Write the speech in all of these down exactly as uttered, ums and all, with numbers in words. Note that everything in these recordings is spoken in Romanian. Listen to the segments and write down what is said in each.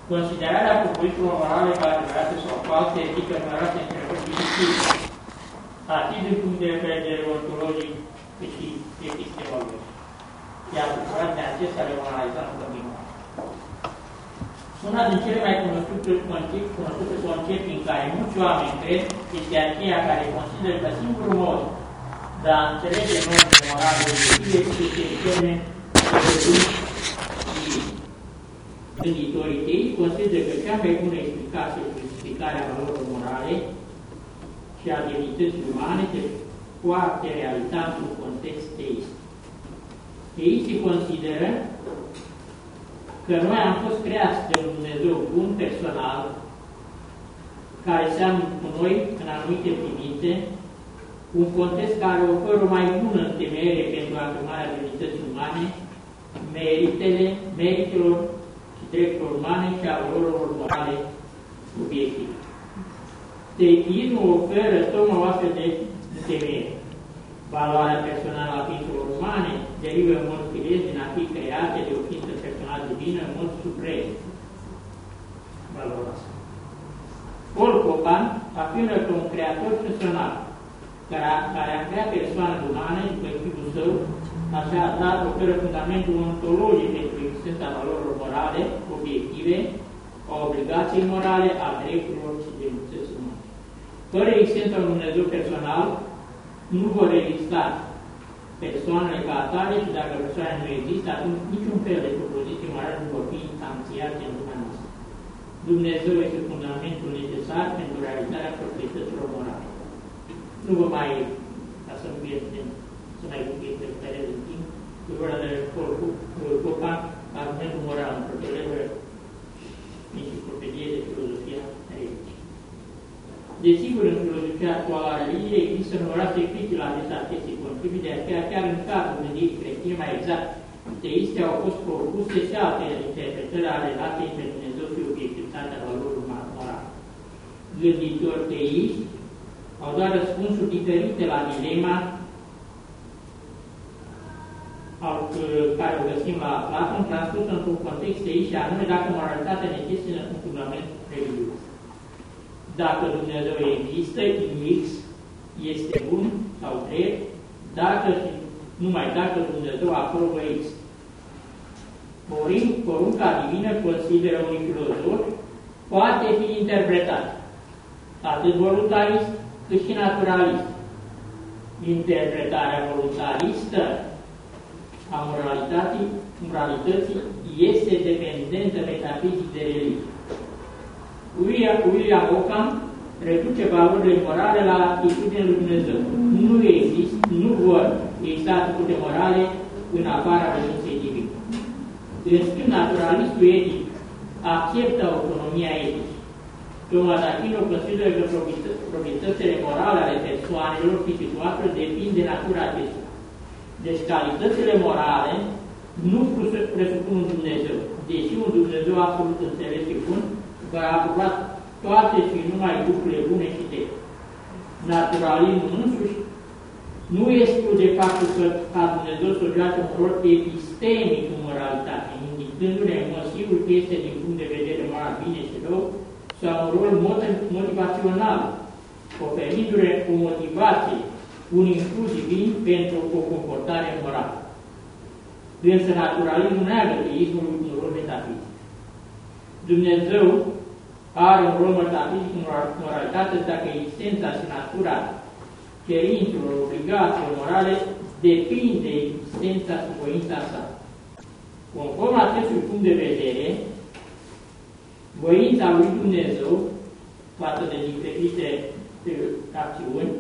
Considerarea propozițiilor morale ca adevărate sau false etică numeroase întrebări dificile, atât din punct de vedere ontologic, cât și epistemologic. Iar bucurat de acestea le vom analiza în continuare. Una din cele mai cunoscute concepte, cunoscute concepte în care mulți oameni cred este aceea care consideră că singurul mod de a înțelege normele morale obiective este în termeni gânditorii tăi consideră că cea mai bună explicație și justificarea valorilor morale și a demnității umane se poate realiza într-un context teist. Teistii consideră că noi am fost creați de un Dumnezeu bun, personal, care seamănă cu noi în anumite privințe, un context care oferă o mai bună întemeiere pentru afirmarea demnității umane, meritele, meritelor și drepturilor umane și a valorilor morale obiective. Teismul oferă tocmai o astfel de întemeiere. Valoarea personală a ființelor umane derivă în mod firesc din a fi create de o ființă personală divină în mod suprem. Valoros. Paul Copan afirmă că un creator personal, care a, care a creat persoane umane după chipul său, așa dat oferă fundamentul ontologic pentru existența valorilor morale, obiective, a obligației morale, a drepturilor și demnității umane. Fără existența unui Dumnezeu personal, nu vor exista persoanele ca atare și dacă persoanele nu există, atunci niciun fel de propoziții morale nu vor fi instanțiate în lumea noastră. Dumnezeu este fundamentul necesar pentru realizarea proprietăților morale. Nu vă mai, ca să nu fie, să mai fie preferez în timp, cu vorba de Copan, argumentul moral în proprietăților enciclopedie de filozofia religiei. Desigur, în filozofia actuală a religiei există numeroase critici la adresa acestei concepții, de aceea chiar în cadrul gândirii creștine, mai exact, teiste au fost propuse și alte interpretări ale relației între Dumnezeu și obiectivitatea valorilor morale. Gânditori teiști au dat răspunsuri diferite la dilema care o găsim la Platon, transpus într-un context teist și anume dacă moralitatea necesită un fundament religios. Dacă Dumnezeu există, X este bun sau drept, dacă și numai dacă Dumnezeu aprobă X. Porunca divină, consideră unui filozof, poate fi interpretat atât voluntarist cât și naturalist. Interpretarea voluntaristă a moralității, moralității este dependentă metafizic de religie. William Ockham reduce valorile morale la atitudinea lui Dumnezeu. Nu există, nu vor exista atitudine morale în afara voinței divine. În schimb, naturalistul etic acceptă autonomia etică. Thomas Aquino consideră că proprietățile morale ale persoanelor și situațiilor depind de natura acestora. Deci calitățile morale nu presupun un Dumnezeu, deși un Dumnezeu absolut înțeles și bun, va aproba toate și numai lucrurile bune și de. Naturalismul însuși nu exclude faptul că ca Dumnezeu să joace un rol epistemic în moralitate, indicându-ne în mod sigur că este din punct de vedere moral bine și rău, sau un rol motivațional, oferindu-ne o motivație, un impuls divin pentru o comportare morală. Însă naturalismul neagă teismul un rol metafizic. Dumnezeu are un rol metafizic în moralitate dacă existența și natura cerințelor, obligațiilor morale depinde de existența și voința sa. Conform acestui punct de vedere, voința lui Dumnezeu față de diferite acțiuni,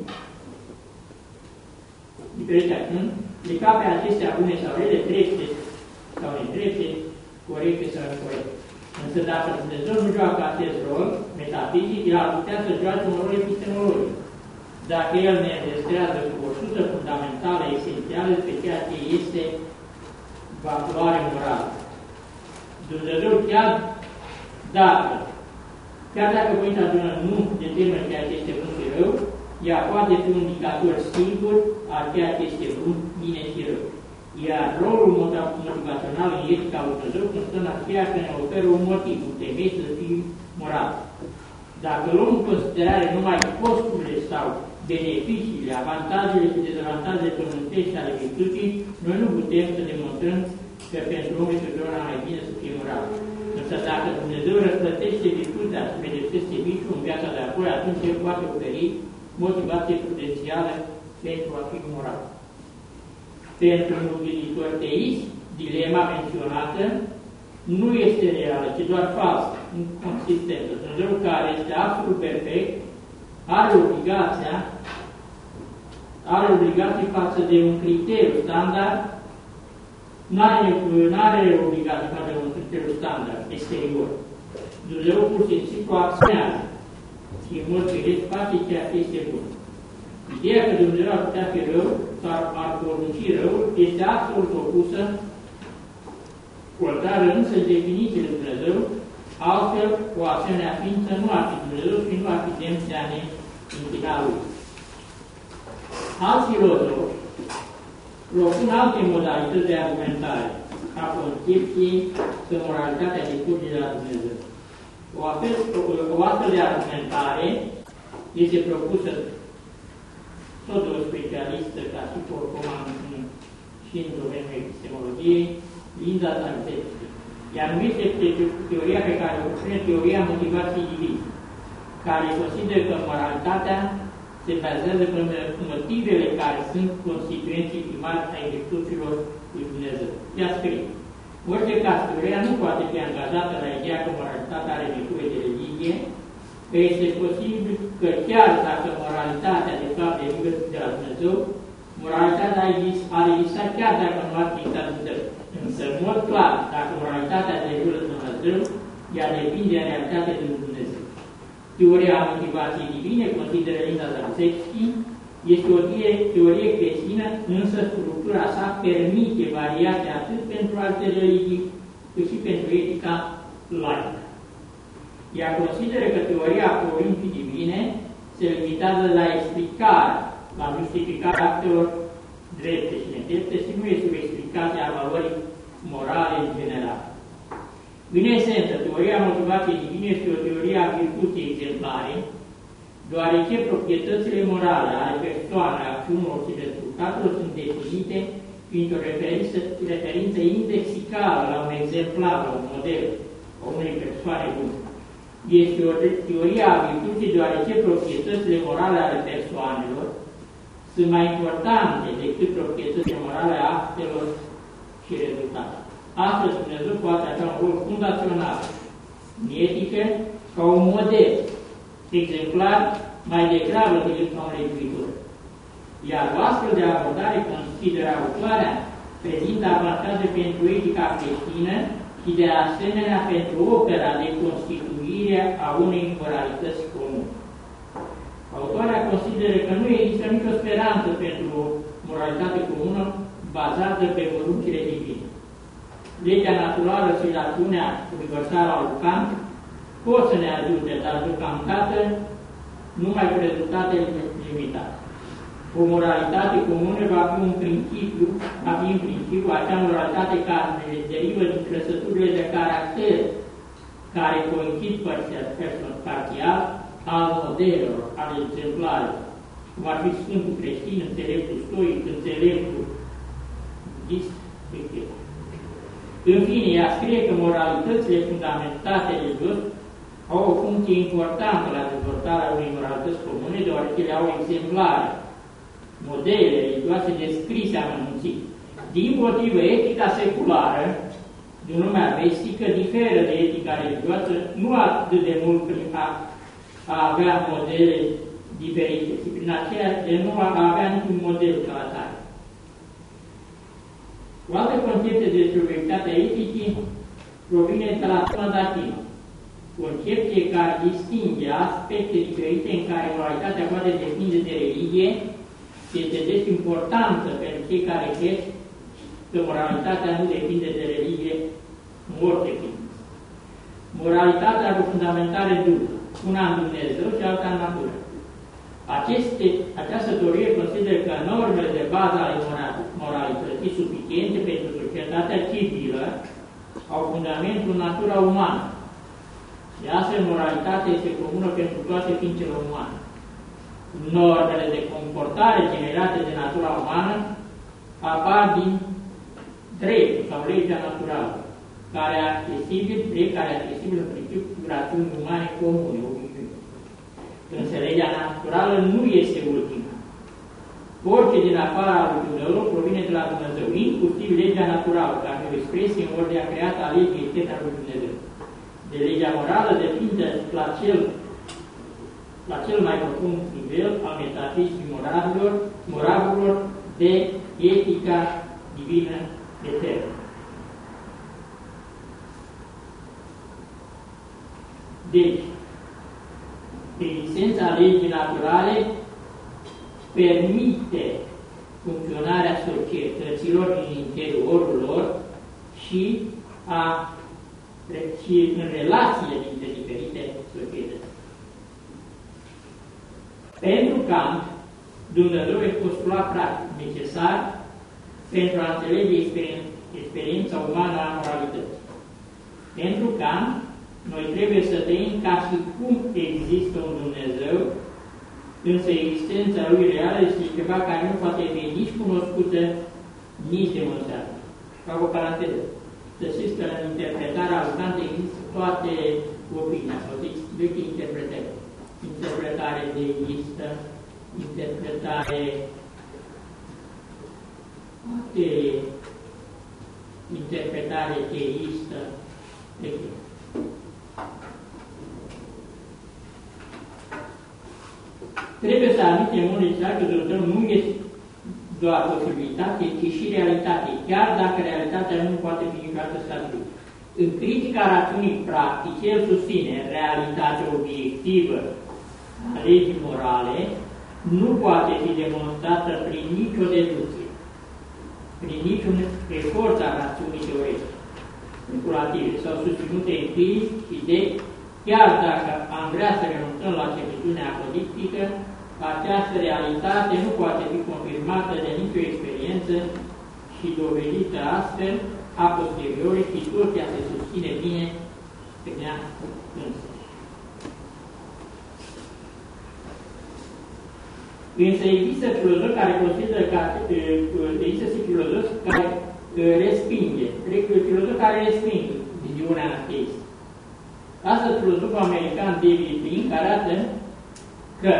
diferite acțiuni, de ca pe acestea bune sau rele, drepte sau nedrepte, corecte sau incorecte. Însă dacă Dumnezeu nu joacă acest rol metafizic, el ar putea să joace un rol epistemologic. Dacă el ne destrează cu o sută fundamentală, esențială, pe ceea ce este valoare morală. Dumnezeu chiar dacă, chiar dacă voința bună nu determină ceea ce este bun și rău, ea poate fi un indicator sigur a ceea ce este bun, bine și rău. Iar rolul motivațional în etica lui Dumnezeu constă în aceea că ne oferă un motiv, un temei să fim moral. Dacă luăm în considerare numai costurile sau beneficiile, avantajele și dezavantajele pământești ale virtuții, noi nu putem să demonstrăm că pentru omul este întotdeauna mai bine să fie moral. Însă dacă Dumnezeu răsplătește virtutea și pedepsește viciul în viața de apoi, atunci El poate oferi motivație prudențială pentru a fi moral. Pentru un gânditor teist, dilema menționată nu este reală, ci doar falsă, inconsistentă. Dumnezeu care este absolut perfect are obligația, are obligații față de un criteriu standard, nu are, are obligații față de un criteriu standard exterior. Dumnezeu pur și simplu acționează și în mod firesc face ceea ce este bun. Ideea că Dumnezeu ar putea fi rău sau ar porunci rău este absolut opusă contrară însă definițiile de Dumnezeu, altfel o asemenea ființă nu ar fi Dumnezeu și nu ar fi demn de a ne închina Lui. Alți filozofi propun alte modalități de argumentare a concepției că moralitatea decurge de la Dumnezeu. O, apel, o, o astfel de argumentare este propusă tot de o specialistă ca și Porcoman și în domeniul epistemologiei, Linda Zanteschi. Ea numește teoria pe care o propune teoria motivației divine, care consideră că moralitatea se bazează pe motivele care sunt constituenții primari ai virtuților lui Dumnezeu. Ea scrie: în orice caz, teoria nu poate fi angajată la ideea că moralitatea are nevoie de religie, că este posibil că chiar dacă moralitatea de fapt derivă de la Dumnezeu, moralitatea ar exista chiar dacă nu ar fi exista Dumnezeu. Însă, în mod clar, dacă moralitatea derivă de Dumnezeu, ea depinde de realitatea de Dumnezeu. Teoria motivației divine, consideră Linda Zanteschi, este o teorie creștină, însă structura sa permite variația atât pentru alte religii, cât și pentru etica laică. Ea consideră că teoria poruncii divine se limitează la explicare, la justificarea actelor drepte și nedrepte și nu este o explicație a valorii morale în general. În esență, teoria motivației divine este o teorie a virtuții exemplare, deoarece proprietățile morale ale persoanei, acțiunilor și rezultatelor sunt definite printr-o referință, referință indexicală la un exemplar, la un model, a unei persoane bune. Este o teorie a virtuții deoarece proprietățile morale ale persoanelor sunt mai importante decât proprietățile morale a actelor și rezultate. Astăzi, Dumnezeu poate avea un rol fundațional în etică ca un model exemplar mai degrabă decât ca un legiuitor. Iar o astfel de abordare, consideră autoarea, prezintă avantaje pentru etica creștină și de asemenea pentru opera de constituire a unei moralități comune. Autoarea consideră că nu există nicio speranță pentru o moralitate comună bazată pe poruncile divine. Legea naturală și rațiunea universală a lui Kant pot să ne ajute, dar deocamdată numai cu rezultate limitate. O moralitate comună va fi un principiu, va fi în principiu acea moralitate care derivă din trăsăturile de caracter care coincid parțial al modelelor, al exemplarelor, cum ar fi Sfântul Creștin, înțeleptul stoic, înțeleptul budist, et cetera. În fine, ea scrie că moralitățile fundamentate religios au o funcție importantă la dezvoltarea unei moralități comune, deoarece le au exemplare, modele religioase descrise amănunțit. Din motivă, etica seculară din lumea vestică diferă de etica religioasă nu atât de mult prin a, a avea modele diferite, ci prin aceea de nu a avea niciun model ca atare. O altă concepție de superioritatea eticii provine de la Datină, concepție care distinge aspecte diferite în care moralitatea poate depinde de religie și este deci importantă pentru cei care cred că moralitatea nu depinde de religie în orice timp. Moralitatea are o fundamentare dublă, una în Dumnezeu și alta în natură. Aceste, această teorie consideră că normele de bază ale moralității suficiente pentru societatea civilă au fundamentul natura umană. De astfel, moralitatea este comună pentru toate ființele umane. Normele de comportare generate de natura umană apar din dreptul sau legea naturală, care e accesibil, drept care e accesibil în principiul rațiunii umane comune, obișnuite. Însă legea naturală nu este ultima. Orice din afara lui Dumnezeu provine de la Dumnezeu, inclusiv legea naturală, ca o expresie în ordinea creată a legii eterne a lui Dumnezeu. De legea morală depinde la cel, la cel mai profund nivel al metafizicii moravilor, moravilor de etica divină eternă. Deci, existența legii naturale permite funcționarea societăților în interiorul lor și, a, și în relațiile dintre diferite societăți. Pentru Kant, Dumnezeu este postulat practic necesar pentru a înțelege experien experiența umană a moralității. Pentru Kant, noi trebuie să trăim ca și cum există un Dumnezeu, însă existența lui reală este ceva care nu poate fi nici cunoscută, nici demonstrată. Fac o paranteză. Să știți că în interpretarea lui Kant există toate opinii, sau vechi interpretări. Interpretare deistă, interpretare atee, interpretare teistă, etc. Trebuie să admitem în mod necesar că Dumnezeu nu este doar posibilitate, ci și realitate, chiar dacă realitatea nu poate fi niciodată stabilită. În critica rațiunii practice, el susține realitatea obiectivă a legii morale, nu poate fi demonstrată prin nicio deducție, prin niciun efort al rațiunii teoretice, speculative sau susținute empiric și de, chiar dacă am vrea să renunțăm la certitudinea apodictică, această realitate nu poate fi confirmată de nicio experiență și dovedită astfel a posteriori și tot ea se susține bine pe ea însă. Însă există filozofi care consideră că există și filozofi care respinge, filozofi care resping viziunea ateistă. Astăzi, filozoful american David Link arată că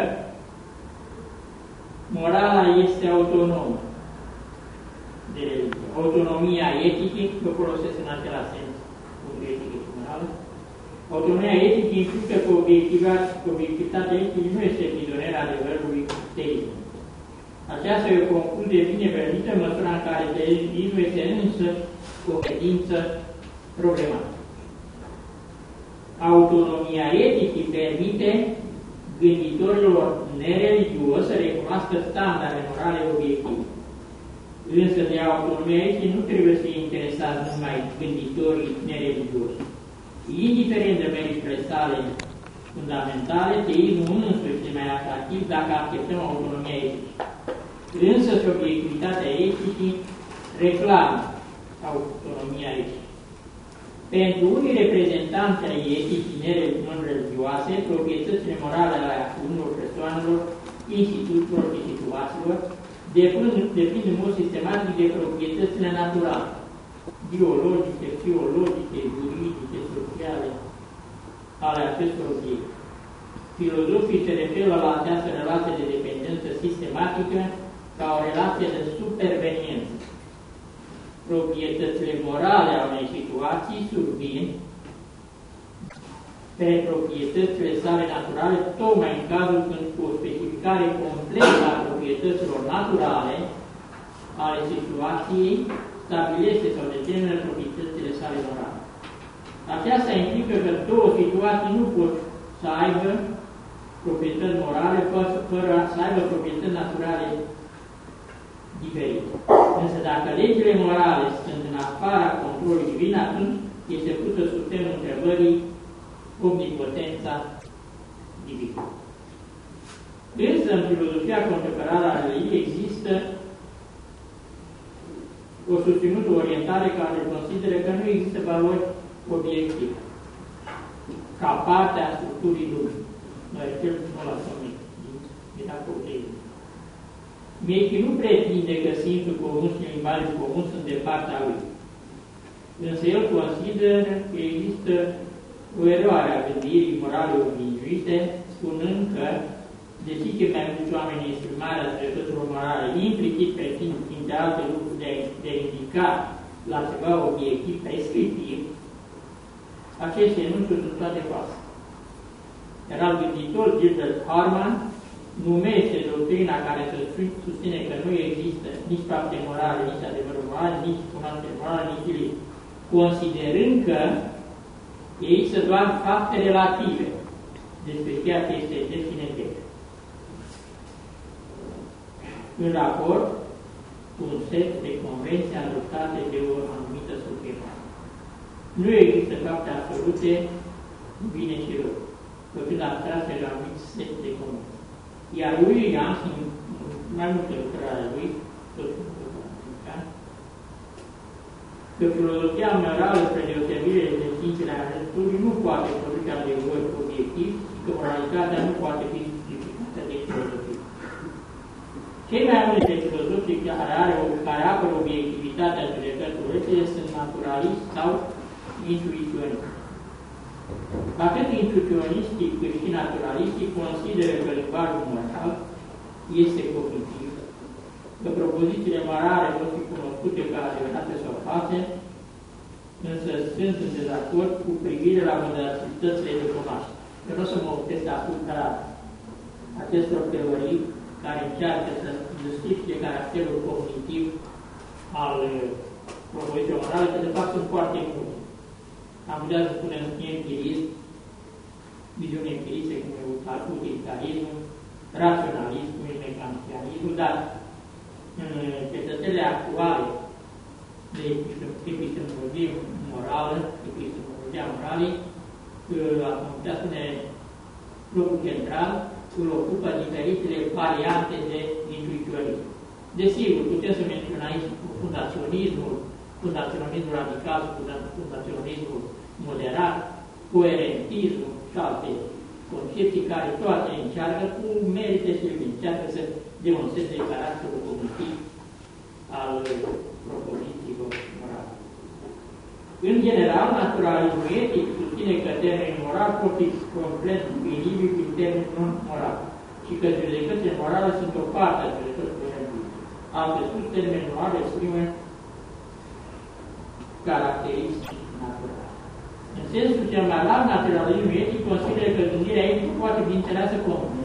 morala este autonomă de religie. Autonomia etică, că folosesc în același sens cu etică și morală. Autonomia etică implică că obiectivitatea etică nu este prizoniera adevărului teism. Aceasta e o concluzie binevenită în măsura în care teismul este însă o credință problematică. Autonomia etică permite gânditorilor nereligios să recunoască standarde morale obiective. Însă de autonomia etică nu trebuie să fie interesați numai gânditorii nereligioși. Indiferent de meritele sale fundamentale, teismul însuși este mai atractiv dacă acceptăm autonomia etică. Însă și obiectivitatea etică reclamă autonomia etică. Pentru unii reprezentanți ai eticii non-religioase, proprietățile morale ale unor persoanelor, instituțiilor și situațiilor depind în mod sistematic de proprietățile naturale, biologice, psihologice, juridice, sociale, ale acestor obiecte. Filozofii se referă la această relație de dependență sistematică ca o relație de superveniență. Proprietățile morale ale unei situații survin pe proprietățile sale naturale, tocmai în cazul când cu o specificare completă a proprietăților naturale ale situației stabilește sau determină proprietățile sale morale. Aceasta implică că două situații nu pot să aibă proprietăți morale fără să aibă proprietăți naturale diferite. Însă dacă legile morale sunt în afara controlului divin, atunci este pusă sub semnul întrebării omnipotența divină. Însă în filozofia contemporană a religiei există o susținută orientare care consideră că nu există valori obiective, ca parte a structurii lumii. Noi cel nu la somit, din apoteizm. Mechi nu pretinde că simțul comun și limbajul comun sunt de partea lui. Însă el consideră că există o eroare a gândirii morale obișnuite, spunând că, deși că mai mulți oameni exprimarea dreptăților morale implicit pretind de alte lucruri de, de a indica la ceva obiectiv prescriptiv, aceste enunțuri sunt toate false. Iar al gânditor Gilbert Harman numește doctrina care să susține că nu există nici fapte morale, nici adevărul moral, nici cunoaștere morală, nici ilie, considerând că există doar fapte relative despre ceea ce este drept și nedrept, în raport cu un set de convenții adoptate de o anumită societate. Nu există fapte absolute, bine și rău, făcând abstracție la un anumit set de convenții. Iar lui Jans, în mai multe lucrări ale lui, tot că filozofia morală, spre deosebire de științele arătului, nu poate produce adevăr obiectiv și că moralitatea nu poate fi justificată de filozofie. Cei mai multe filozofii care, are, care apără obiectivitatea judecăților etile sunt naturaliști sau intuiționiști. Atât intuiționiștii cât și naturaliștii consideră că limbajul moral este cognitiv, că propozițiile morale pot fi cunoscute ca adevărate sau false, însă sunt în dezacord cu privire la modalitățile de cunoaștere. Eu nu o să mă opresc asupra acestor teorii care încearcă să justifice caracterul cognitiv al propozițiilor morale, că de fapt sunt foarte multe. Am putea să spunem empirism, viziune empiristă, cum e utilitarismul, raționalismul, mecanicianismul, dar în cercetările actuale de epistemologie morală, epistemologia morală, am putea spune locul central, îl ocupă diferitele variante de intuiționism. Desigur, putem să menționăm aici fundaționismul, fundaționismul radical, fundaționismul moderat, coerentismul și alte concepții care toate încearcă cu merite și încearcă să demonstreze caracterul cognitiv al propozițiilor morale. În general, naturalismul etic susține că termenii moral pot fi complet inibili prin termeni non-moral și că judecățile morale sunt o parte a judecăților empirice. Altfel spus, termenii morale exprimă caracteristici naturale. În sensul cel mai larg, naturalismul etic consideră că gândirea etică poate fi înțeleasă comun.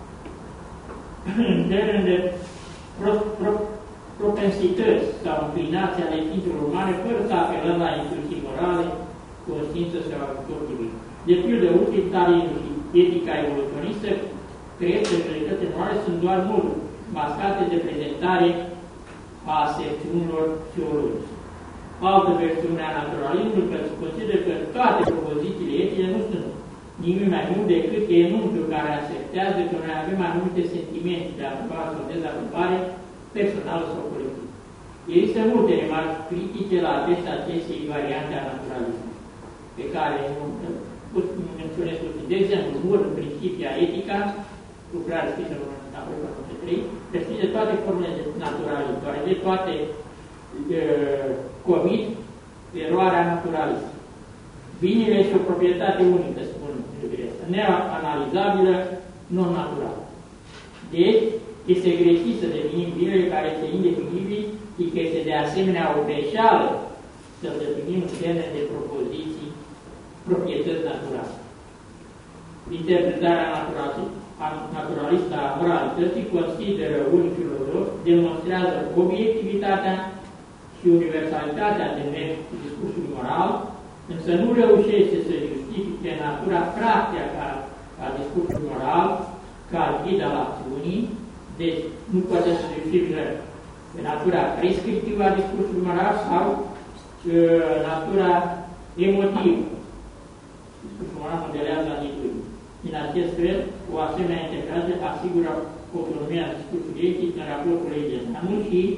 În termen de pro, pro, propensități sau înclinații ale ființelor umane, fără să apelăm la intuiții morale, conștiință sau ajutor divin. De pildă, utilitarismul și etica evoluționistă cred că judecățile morale sunt doar moduri mascate de prezentare a aserțiunilor teologice. Altă versiune a naturalismului că se consideră că toate propozițiile etice nu sunt nimic mai mult decât enunțul care asertează că noi avem anumite sentimente de aprobare sau dezaprobare personală sau colectivă. Există multe remarci critice la aceste acestei variante a naturalismului, pe care menționez puțin. De exemplu, modul principia etica, lucrare scrisă în tabelul o sută trei, prescrie toate formele de naturalism, deoarece toate uh, comit eroarea naturalistă. Binele este o proprietate unică, spun Iubirescu, neanalizabilă, non-naturală. Deci, este greșit să definim binele care este indefinibil și că este de asemenea o greșeală să definim în termeni de propoziții, proprietăți naturale. Interpretarea naturalistă a moralității, consideră unii filozofi, demonstrează obiectivitatea și universalitatea de discursului moral, însă nu reușește să justifice natura practică a discursului moral ca ghid al acțiunii, deci nu poate să justifice natura prescriptivă a discursului moral sau uh, natura emotivă. Discursul moral modelează atitudini. În acest fel, o asemenea integrare asigură autonomia discursului etic în raportul legii, dar nu și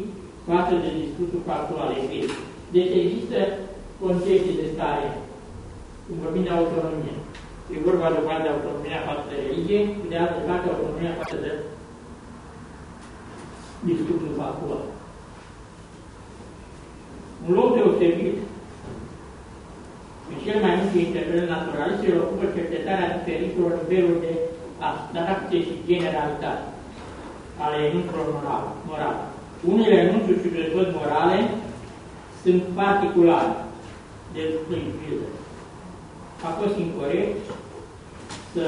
față de discursul factual. Deci există concepții de stare, când vorbim de autonomie. E vorba de o de autonomia față de religie, de altă parte autonomia față de discursul factual. Un loc deosebit în cel mai multe interpretări naturaliste îl ocupă cercetarea diferitelor niveluri de abstracție și generalitate ale enunțurilor morale. Unele enunțuri și prezumări morale sunt particulare. De pildă, a fost incorect să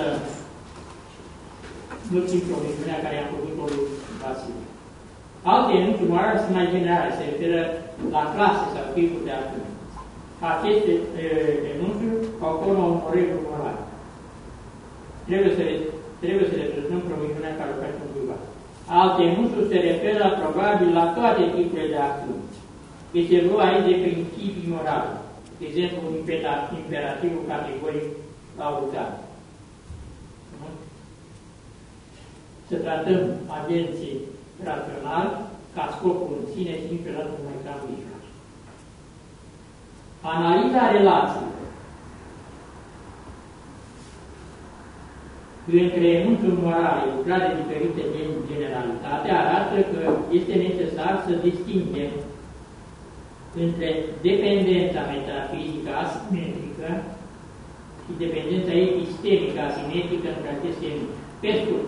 nu țin promisiunea care i-a făcut-o lui Vasile. Alte enunțuri morale sunt mai generale, se referă la clase sau tipuri de acțiune. Aceste enunțuri au forma unor reguli morale. Trebuie să le, trebuie să le prezumăm promisiunea care o face cuiva. Alte enunțuri se referă probabil la toate tipurile de acțiuni. Este vorba aici de principii morale. De exemplu, imperativul categoric autoritar. Să tratăm agenții rațional ca scopul în sine și niciodată numai ca mijloc. Analiza relației între enunțuri morale lucrate diferite de generalitate arată că este necesar să distingem între dependența metafizică asimetrică și dependența epistemică asimetrică între aceste enunțuri. Pe scurt,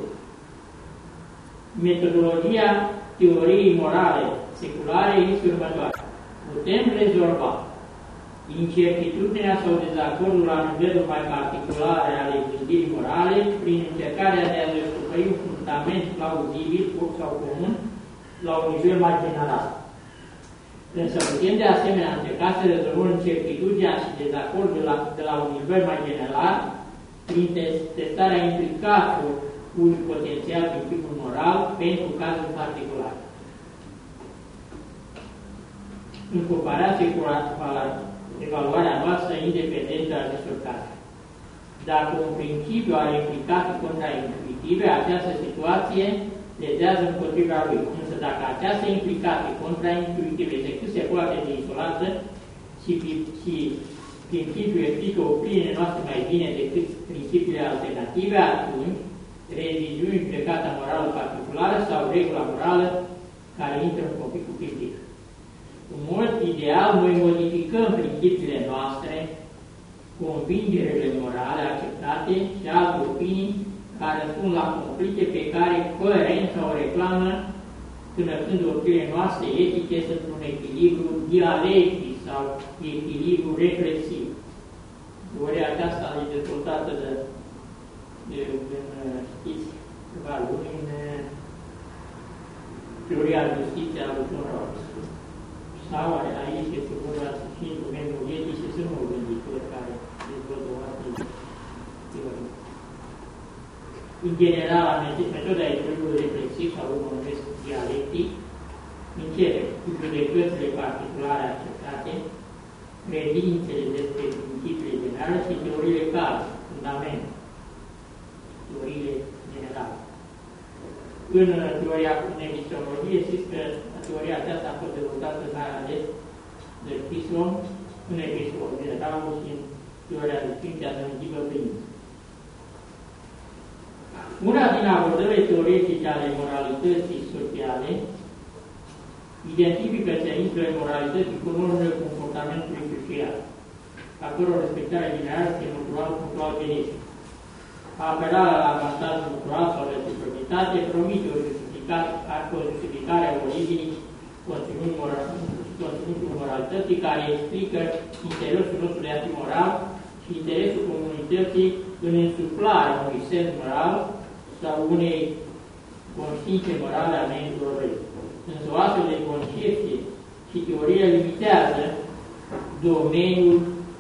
metodologia teoriei morale seculare este următoare. Putem rezolva incertitudinea sau dezacordul la nivelul mai particular ale gândirii morale prin încercarea de a descoperi un fundament plauzibil sau comun la un nivel mai general. Însă putem de asemenea încerca să rezolvăm incertitudinea și dezacordul de la, de la un nivel mai general prin testarea implicațiilor un potențial principiul moral pentru cazul particular. În comparație cu evaluarea noastră independentă a acestor caze. Dacă un principiu are implicații contraintuitive, această situație lezează împotriva lui. Însă dacă această implicație contraintuitive este cât se poate de izolată și, și principiul explică opiniile noastre mai bine decât principiile alternative, atunci reviziuni judecata morală particulară sau regula morală care intră în conflict cu critic. În mod ideal, noi modificăm principiile noastre, convingerile morale acceptate și alte opinii care răspund la conflicte pe care coerența o reclamă, când opiniile noastre etice sunt un echilibru dialectic sau echilibru reflexiv. Teoria aceasta e dezvoltată de în, știți, câteva luni, în teoria justiției a lui John Rawls. Sau aici este vorba și în domeniul etic și sunt mulți gânditori care dezvoltă o astfel de teorie. În general, metoda echilibrului reflexiv sau o numesc dialectic începe cu judecățile particulare acceptate, credințele despre principiile generale și teoriile caz, fundament. Teoriile generale. În teoria în epistemologie, știți că teoria aceasta a fost dezvoltată mai ales de Chisom în epistemologie generală și în teoria de știință alternativă primă. Una din abordările teoretice ale moralității sociale identifică cerințele moralității cu normele comportamentului social, a căror respectare generală este mutual punctual benefic. Apelarea la avantajul mutual sau reciprocitate promite o justificare a originii conținutul moralității care explică interesul nostru de a fi moral și interesul comunității în însuflarea unui sens moral sau unei conștiințe morale a membrilor răi. Însă o astfel de concepție și teorie limitează domeniul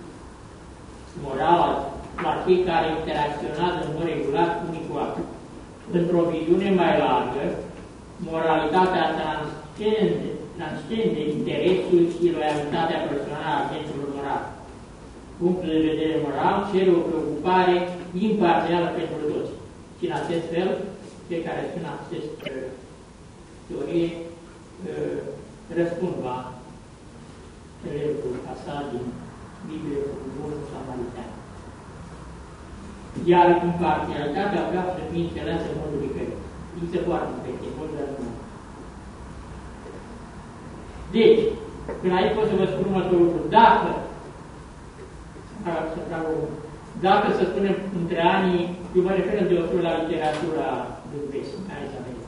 moral la cei care interacționează în mod regulat unii cu alții. Într-o viziune mai largă, moralitatea transcende, transcende interesul și loialitatea personală a agenților morali. Punctul de vedere moral cere o preocupare imparțială pentru toți. Și în acest fel, cei care spun acest uh, teorie uh, răspundva elevul asa din Biblie cu bunul Samaritan. Iar imparțialitatea vreau să fie înțeleasă în modul diferit. Îi se poate înveche, în modul de rămână. Deci, până aici pot să vă spun următorul lucru. Dacă, să trag o, dacă să spunem între anii, eu mă refer de o la literatura din vest, aici America.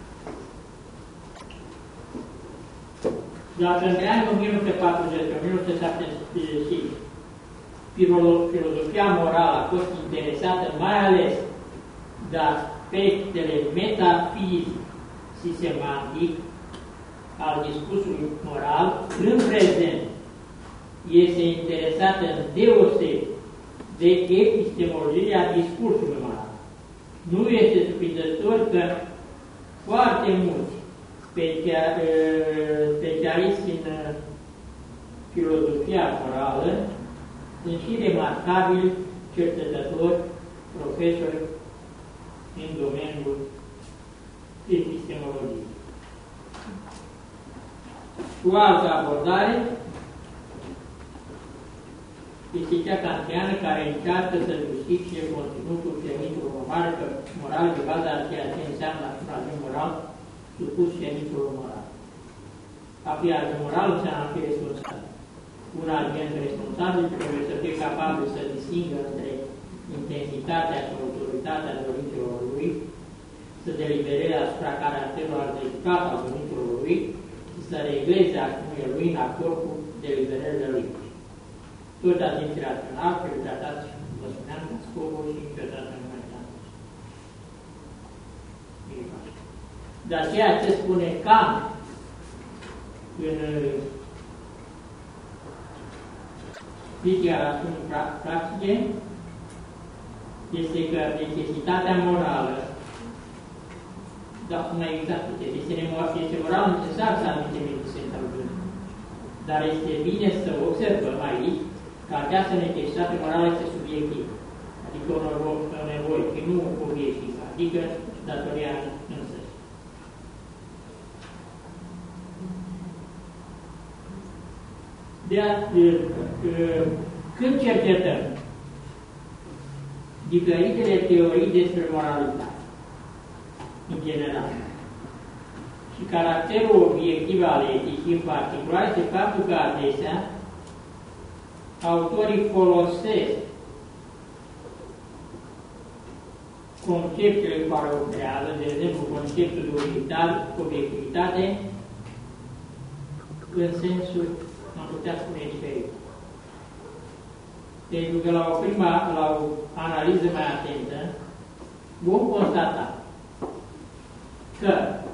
Dacă între anii o mie nouă sute patruzeci și o mie nouă sute șaptezeci și cinci filozofia morală a fost interesată mai ales de aspectele metafizic și semantic al discursului moral, în prezent este interesată în deoseb de epistemologia discursului moral. Nu este surprinzător că foarte mulți specialiști în filozofia morală sunt și remarcabili cercetători, profesori în domeniul epistemologiei. O altă abordare este cea kantiană care încearcă să justifice conținutul cerințelor morale, că morală pe baza a ceea ce înseamnă un agent moral supus cerințelor morale. A fi agent moral înseamnă a fi responsabil. Un agent responsabil trebuie să fie capabil să distingă între intensitatea și autoritatea dorințelor lui, să delibereze asupra caracterului adecvat al dorințelor lui și să regleze acțiunile lui în acord cu deliberările lui. Toți agenții raționali trebuie tratați, vă spuneam, ca scopuri și niciodată nu mai tratați. Dar ceea ce spune Kant în critica rațiunii practice este că necesitatea morală, dar mai exact, este, este moral necesar să anumite medicine sau gând. Dar este bine să observăm aici că această necesitate morală este subiectivă, adică o nevoie, și nu obiectivă, adică datoria însăși. De a, când cercetăm diferitele teorii despre moralitate, în general, și caracterul obiectiv al eticii, în particular, este faptul că adesea autorii folosesc conceptele care o creează, de exemplu, conceptul de obiectivitate, în sensul, am putea spune, diferit. Pentru că la o prima, la o analiză mai atentă, vom constata că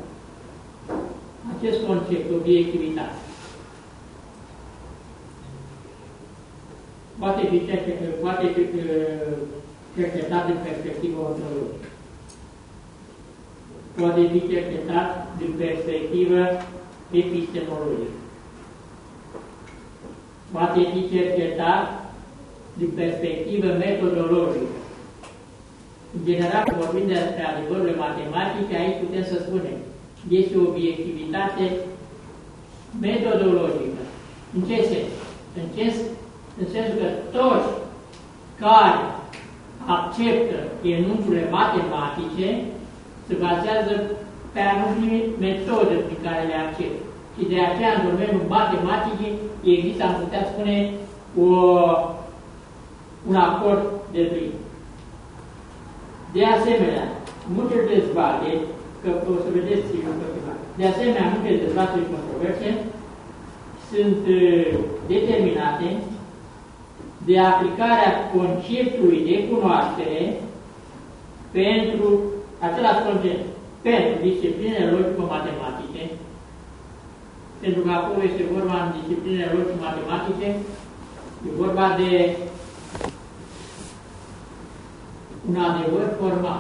acest concept, obiectivitate, poate fi cercetat din perspectivă ontologică. Poate fi cercetat din perspectivă epistemologică. Poate fi cercetat din perspectivă metodologică. În general, vorbind despre adevărurile matematice, aici putem să spunem, este o obiectivitate metodologică. În ce sens? În, ce, în sensul că toți care acceptă enunțurile matematice se bazează pe anumite metode prin care le acceptă. Și de aceea, în domeniul matematicii, există, am putea spune, o, un acord de plin. De asemenea, multe dezbateri, că o să vedeți de asemenea, multe dezbateri și controverse sunt determinate de aplicarea conceptului de cunoaștere pentru același concept, pentru disciplinele logico-matematice, pentru că acolo este vorba în disciplinele logico-matematice, e vorba de un adevăr formal.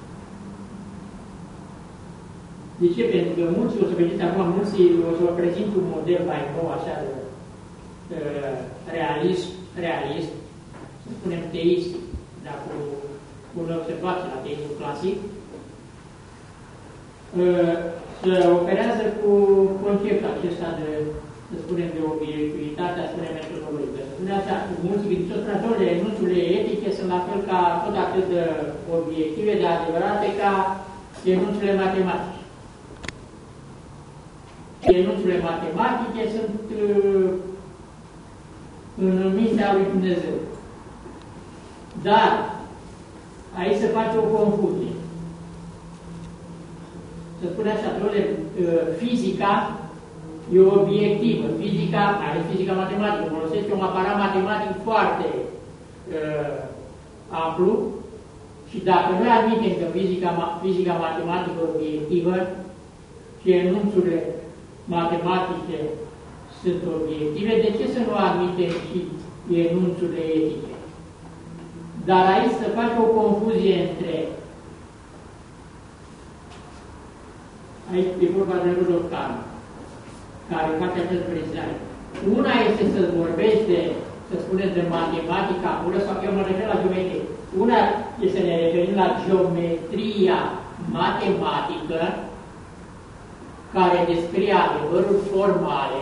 De ce? Pentru că mulți, o să vedeți acum, mulți o să vă prezint un model mai nou, așa, de, de realist, realist, să spunem teist, dar cu, cu o observație la teistul clasic, se operează cu conceptul acesta de, să spunem, de obiectivitatea, spune metodologică. Să spune așa, mulți gânditori, enunțurile etice sunt la fel ca tot atât de obiective, de adevărate ca enunțurile matematice. Enunțurile matematice sunt uh, în mintea lui Dumnezeu. Dar aici se face o confuzie. Se spune așa, doamne, fizica e obiectivă. Fizica, are fizica matematică, folosește un aparat matematic foarte uh, amplu și dacă noi admitem că fizica, fizica matematică e obiectivă și enunțurile matematice sunt obiective, de ce să nu admitem și enunțurile etice? Dar aici se face o confuzie între, aici e vorba de Rudolf Carnap, care face acest precizare. Una este să vorbești de, să spunem, de matematica pură, sau eu mă refer la geometrie. Una este să ne referim la geometria matematică, care descrie adevăruri formale.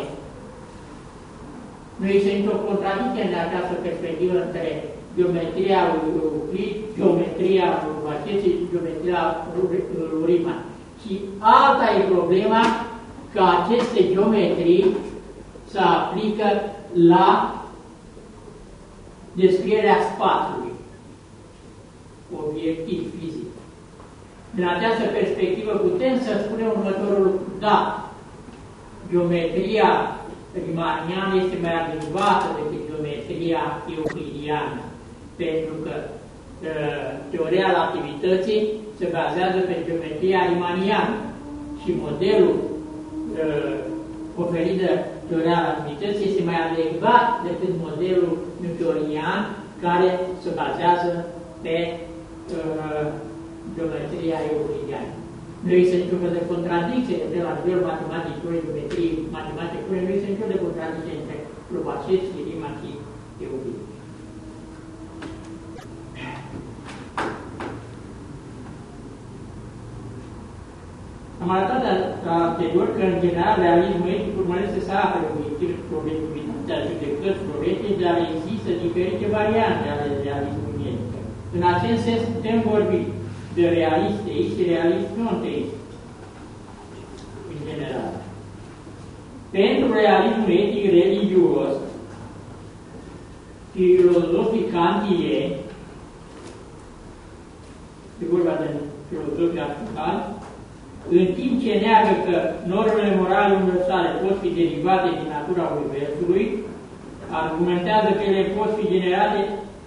Nu este nicio contradicție în această perspectivă între geometria lui Euclid, geometria lui Lavoisier și geometria lui Riemann. Și alta e problema că aceste geometrii se aplică la descrierea spațiului, obiectiv fizic. Din această perspectivă putem să spunem următorul lucru. Da, geometria riemanniană este mai adecvată decât geometria euclidiană, pentru că uh, teoria relativității se bazează pe geometria riemanniană și modelul uh, oferit de teoria relativității este mai adecvat decât modelul newtonian, care se bazează pe uh, geometria euclidiană. Nu este nicio fel de contradicție între la nivelul matematicului, geometrie matematicului, nu este nicio de contradicție între Lavoisier și Riemann și Euclid. Am arătat anterior că, în general, realismul etic urmărește să apere obiectivitatea judecăți teoretice, dar există diferite variante ale realismului etic. În acest sens putem vorbi de realist teist și realist non-teist, în general. Pentru realismul etic religios, filozofii kantieni, e vorba de filozofia actuală, în timp ce neagă că normele morale universale pot fi derivate din natura universului, argumentează că ele pot fi generate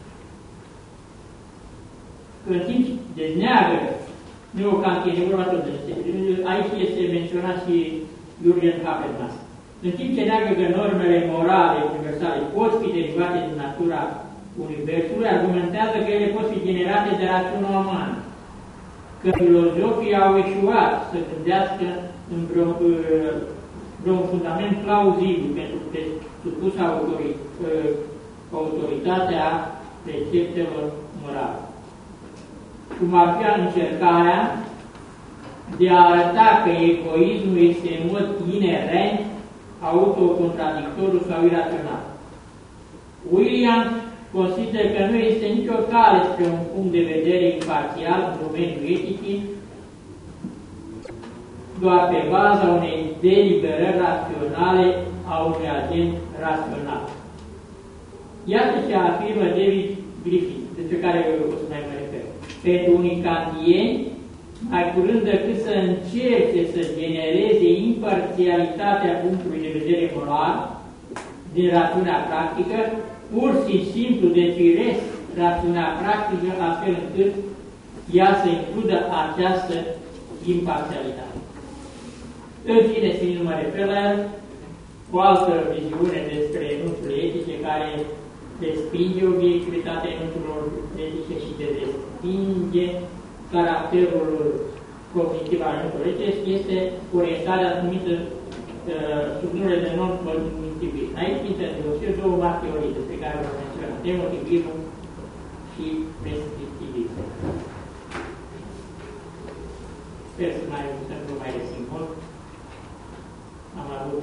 în timp ce neagă neokantieni, vorba tot de aici este menționat și Jürgen Habermas. În timp ce neagă că normele morale universale pot fi derivate din natura universului, argumentează că ele pot fi generate de rațiunea umană. Că filozofii au eșuat să gândească în vreun, vreun fundament plauzibil pentru supusa autoritatea preceptelor morale. Cum ar fi încercarea de a arăta că egoismul este în mod inerent, autocontradictoriu sau irațional. William consideră că nu este nicio cale spre un punct de vedere imparțial în domeniul eticii, doar pe baza unei deliberări raționale a unui agent rațional. Iată ce afirmă David Griffith, despre care eu o să mai mă refer. Pentru unii kantieni, mai curând decât să încerce să genereze imparțialitatea punctului de vedere moral din rațiunea practică, pur și simplu defiresc rațiunea practică astfel încât ea să includă această imparțialitate. În fine, să nu mă refer la el, o altă viziune despre enunțurile etice care respinge obiectivitatea enunțurilor etice și de respinge caracterul cognitiv al enunțurilor etice este orientarea numită uh, sub numele de non-cognitivism. Aici interdeosebesc două mari teorii despre care vă menționăm, demotivismul și prescriptivismul. Sper să mai gustăm numai de simbol. Am avut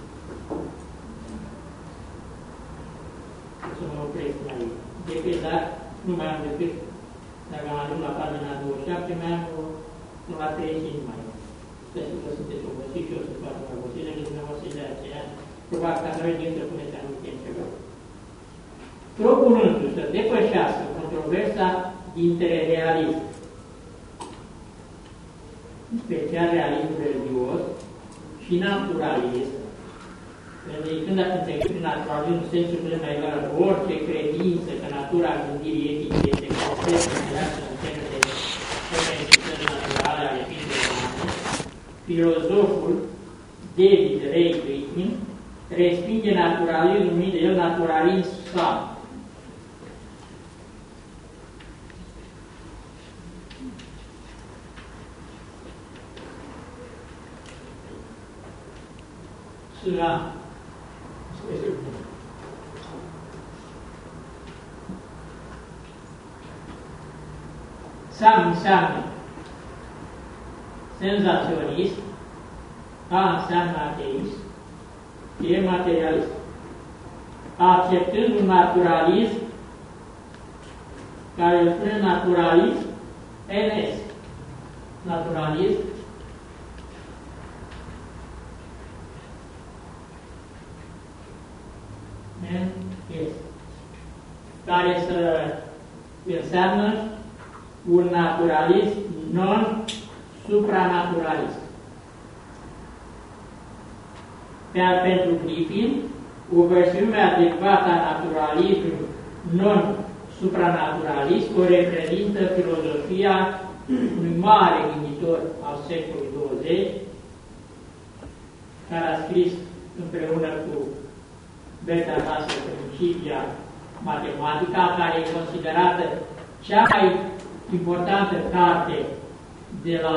să mă opresc mai de pe, dar nu mai am decât, dacă am ajuns la pagina douăzeci și șapte, mai am până la treizeci și cinci mai. Sper că sunteți obosiți și eu să fac mai obosiți, decât dumneavoastră de aceea. Probabil că noi din să puneți anumite întrebări. Propunându-se să depășească controversa dintre realism, în special realismul religios și naturalism, când atunci se exprime naturalism în sensul cel mai clar, orice credință că natura gândirii etice este complet înțeleasă în termen de necesități naturale ale ființei umane, filozoful David Ray Griffin respinge naturalismul numit de el naturalism sam. La Sam înseamnă senzaționist, A înseamnă ateist, E materialist. Acceptând un naturalism care îl spune naturalism N S. Naturalism N S. Care să înseamnă un naturalism non-supranaturalist. Iar pentru Griffin, o versiune adecvată a naturalismului non-supranaturalist o reprezintă filozofia unui mare gânditor al secolului douăzeci, care a scris împreună cu Bertrand Russell Principia Mathematica, care e considerată cea mai importantă carte de la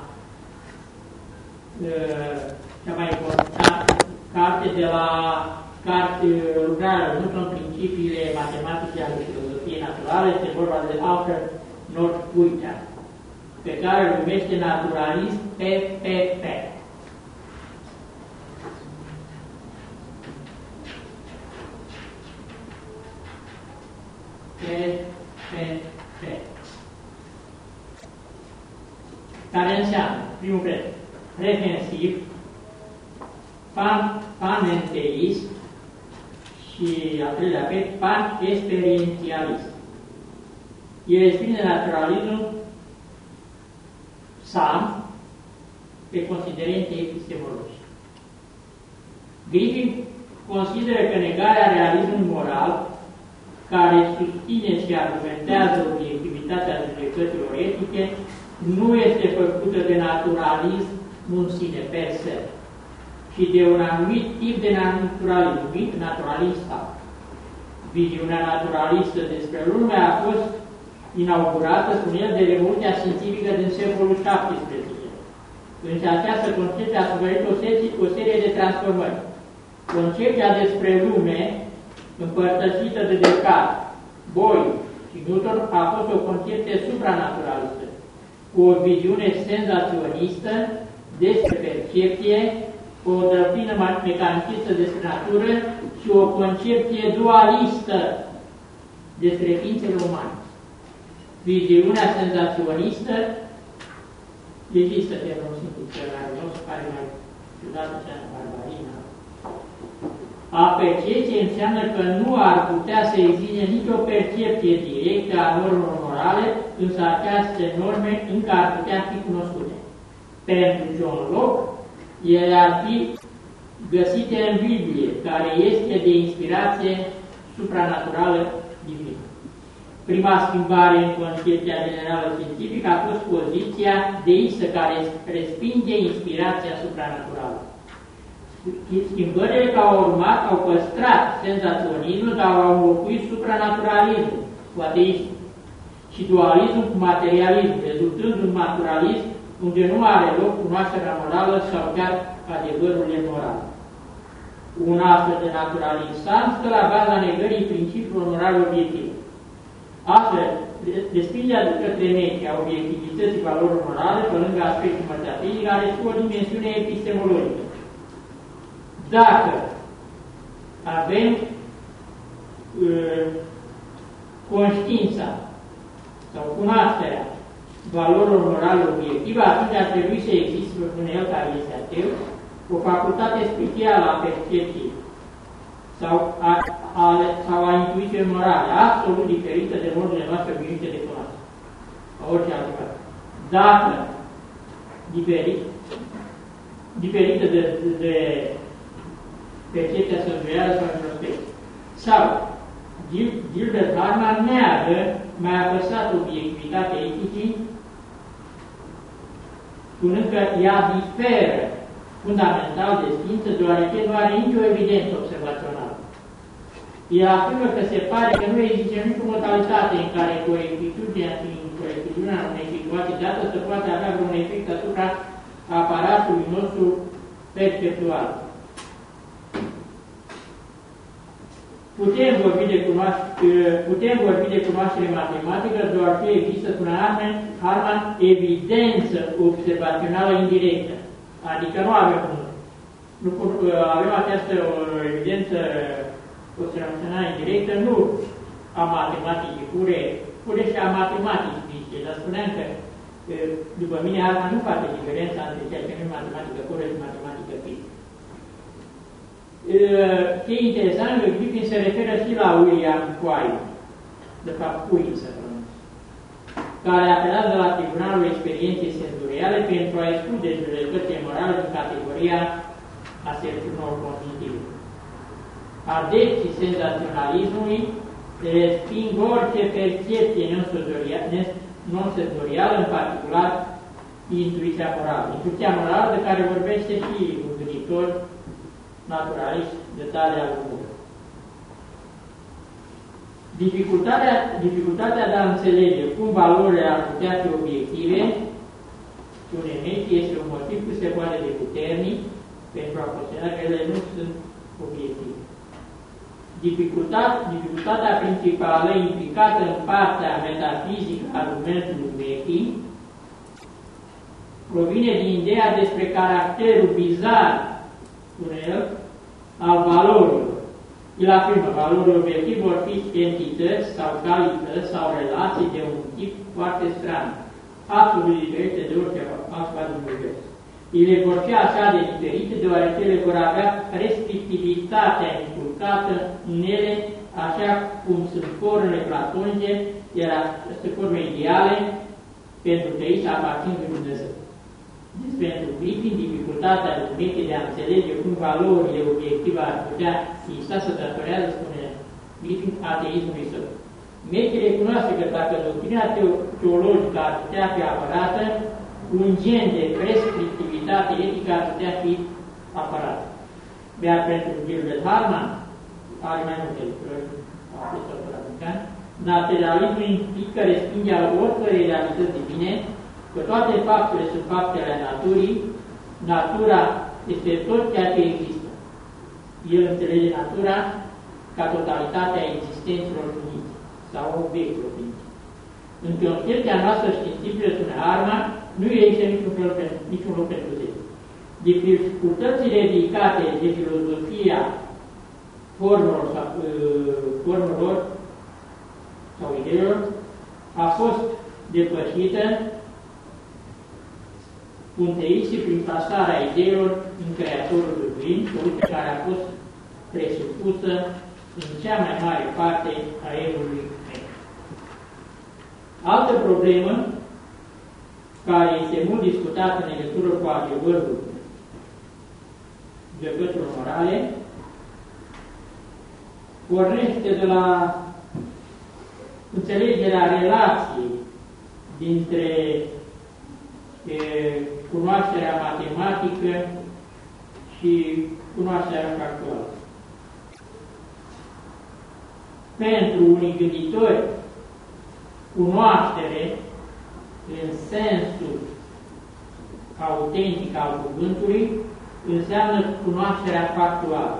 uh, cea mai importantă carte de la carte lucrarea nu sunt principiile matematice ale filozofiei naturale, este vorba de Arthur North Whittier, pe care îl numește naturalist P P P. P P P. Care înseamnă, primul preț, refensiv, pan, panenteist și al treilea pe pan-experiențialist. El exprime naturalismul sam pe considerente epistemologice. Griffin consideră că negarea realismului moral, care susține și argumentează obiectivitatea judecăților etice, nu este făcută de naturalism în sine per se, ci de un anumit tip de naturalism, numit naturalism. Viziunea naturalistă despre lume a fost inaugurată, spune el, de Revoluția Științifică din secolul șaptesprezece. Însă această concepție a suferit o serie, o serie de transformări. Concepția despre lume, împărtășită de Descartes, Boyle și Newton, a fost o concepție supranaturalistă, cu o viziune senzaționistă despre percepție, o dăplină mecanicistă despre natură și o concepție dualistă despre ființele umane. Viziunea senzaționistă există de un singur țărarios care mai ciudată cea în barbarina. A percepție înseamnă că nu ar putea să existe nicio percepție directă a normelor morale, însă aceste norme încă ar putea fi cunoscute. Pentru John Locke, ele ar fi găsite în Biblie, care este de inspirație supranaturală divină. Prima schimbare în concepția generală științifică a fost poziția deistă, care respinge inspirația supranaturală. Schimbările care au urmat au păstrat senzaționismul, dar au înlocuit supranaturalismul cu ateismul și dualismul cu materialismul, rezultând un naturalism unde nu are loc cunoașterea morală sau chiar adevărurile morale. Un astfel de naturalism stă la baza negării principiilor morale obiective. Astfel, Respingerea de către Meche a obiectivității valorilor morale, pe lângă aspectul metafizic, are și o dimensiune epistemologică. Dacă avem uh, conștiința sau cunoașterea valorilor morale obiective, atunci ar trebui să existe în el care este ateu o facultate specială a percepției sau a, a, sau a intuiției morale, absolut diferită de modurile noastre obișnuite de cunoaște. A orice altceva. Dacă diferit, diferită de, de percepția senzorială sau introspecție. Sau Gilbert Harman neagă mai apăsat obiectivitatea eticii, spunând că ea diferă fundamental de știință, deoarece nu are nicio evidență observațională. El afirmă că se pare că nu există nicio modalitate în care corectitudinea și incorectitudinea unei situații dată să poate avea vreun efect asupra aparatului nostru perceptual. Putem vorbi de cunoaștere, putem vorbi de cunoaștere matematică, doar ce există, spune Harman, evidență observațională indirectă. Adică nu avem, nu, avem această evidență observațională indirectă, nu a matematicii pure, pure și a matematicii fizice, dar spuneam că, după mine, Harman nu face diferența între ceea ce nu e matematică pură și matematică fizică. Ce e interesant, că Griffin se referă și la William Quine, de fapt Quine se pronunță, care apelează la Tribunalul Experienței Senzoriale pentru a exclude judecățile morale din categoria aserțiunilor cognitive. Adepții senzaționalismului resping orice percepție non-senzorială, în particular intuiția morală. Intuiția morală de care vorbește și un gânditor naturalist de tare al lumii. Dificultatea, dificultatea de a înțelege cum valorile ar putea fi obiective, spune Meche, este un motiv cât se poate de puternic pentru a considera că ele nu sunt obiective. Dificultate, dificultatea principală implicată în partea metafizică a argumentului Meche provine din ideea despre caracterul bizar, spune el, al valorilor. El afirmă, valorile obiective vor fi entități sau calități sau relații de un tip foarte stran, absolut diferite de orice altceva din univers. Ele vor fi așa de diferite, deoarece ele vor avea restrictivitatea inculcată în ele, așa cum sunt formele platonice, iar aceste forme ideale, pentru că aici aparțin lui Dumnezeu. Deci, pentru Griffin, dificultatea lui de a înțelege cum valorile obiective ar putea exista să datorează, spune Griffin, ateismului său. Meche recunoaște că dacă doctrina teologică ar putea fi apărată, un gen de prescriptivitate etică ar putea fi apărată. Iar pentru Gilbert Harman, are mai multe lucruri, materialismul implică respingerea oricărei realități divine, că toate faptele sunt faptele naturii, natura este tot ceea ce există. El înțelege natura ca totalitatea existențelor finite sau obiectelor finite. În concepția noastră științifică, spune Harman, nu există niciun, fel, niciun loc pentru zi. Dificultățile ridicate de filozofia formelor sau, formelor sau ideilor a fost depășită punteise prin plasarea ideilor în creatorul divin, soluția care a fost presupusă în cea mai mare parte a evului meu. Altă problemă care este mult discutată în legătură cu adevărul judecăților morale pornește de la înțelegerea relației dintre e, cunoașterea matematică și cunoașterea factuală. Pentru unii gânditori, cunoaștere, în sensul autentic al cuvântului, înseamnă cunoașterea factuală.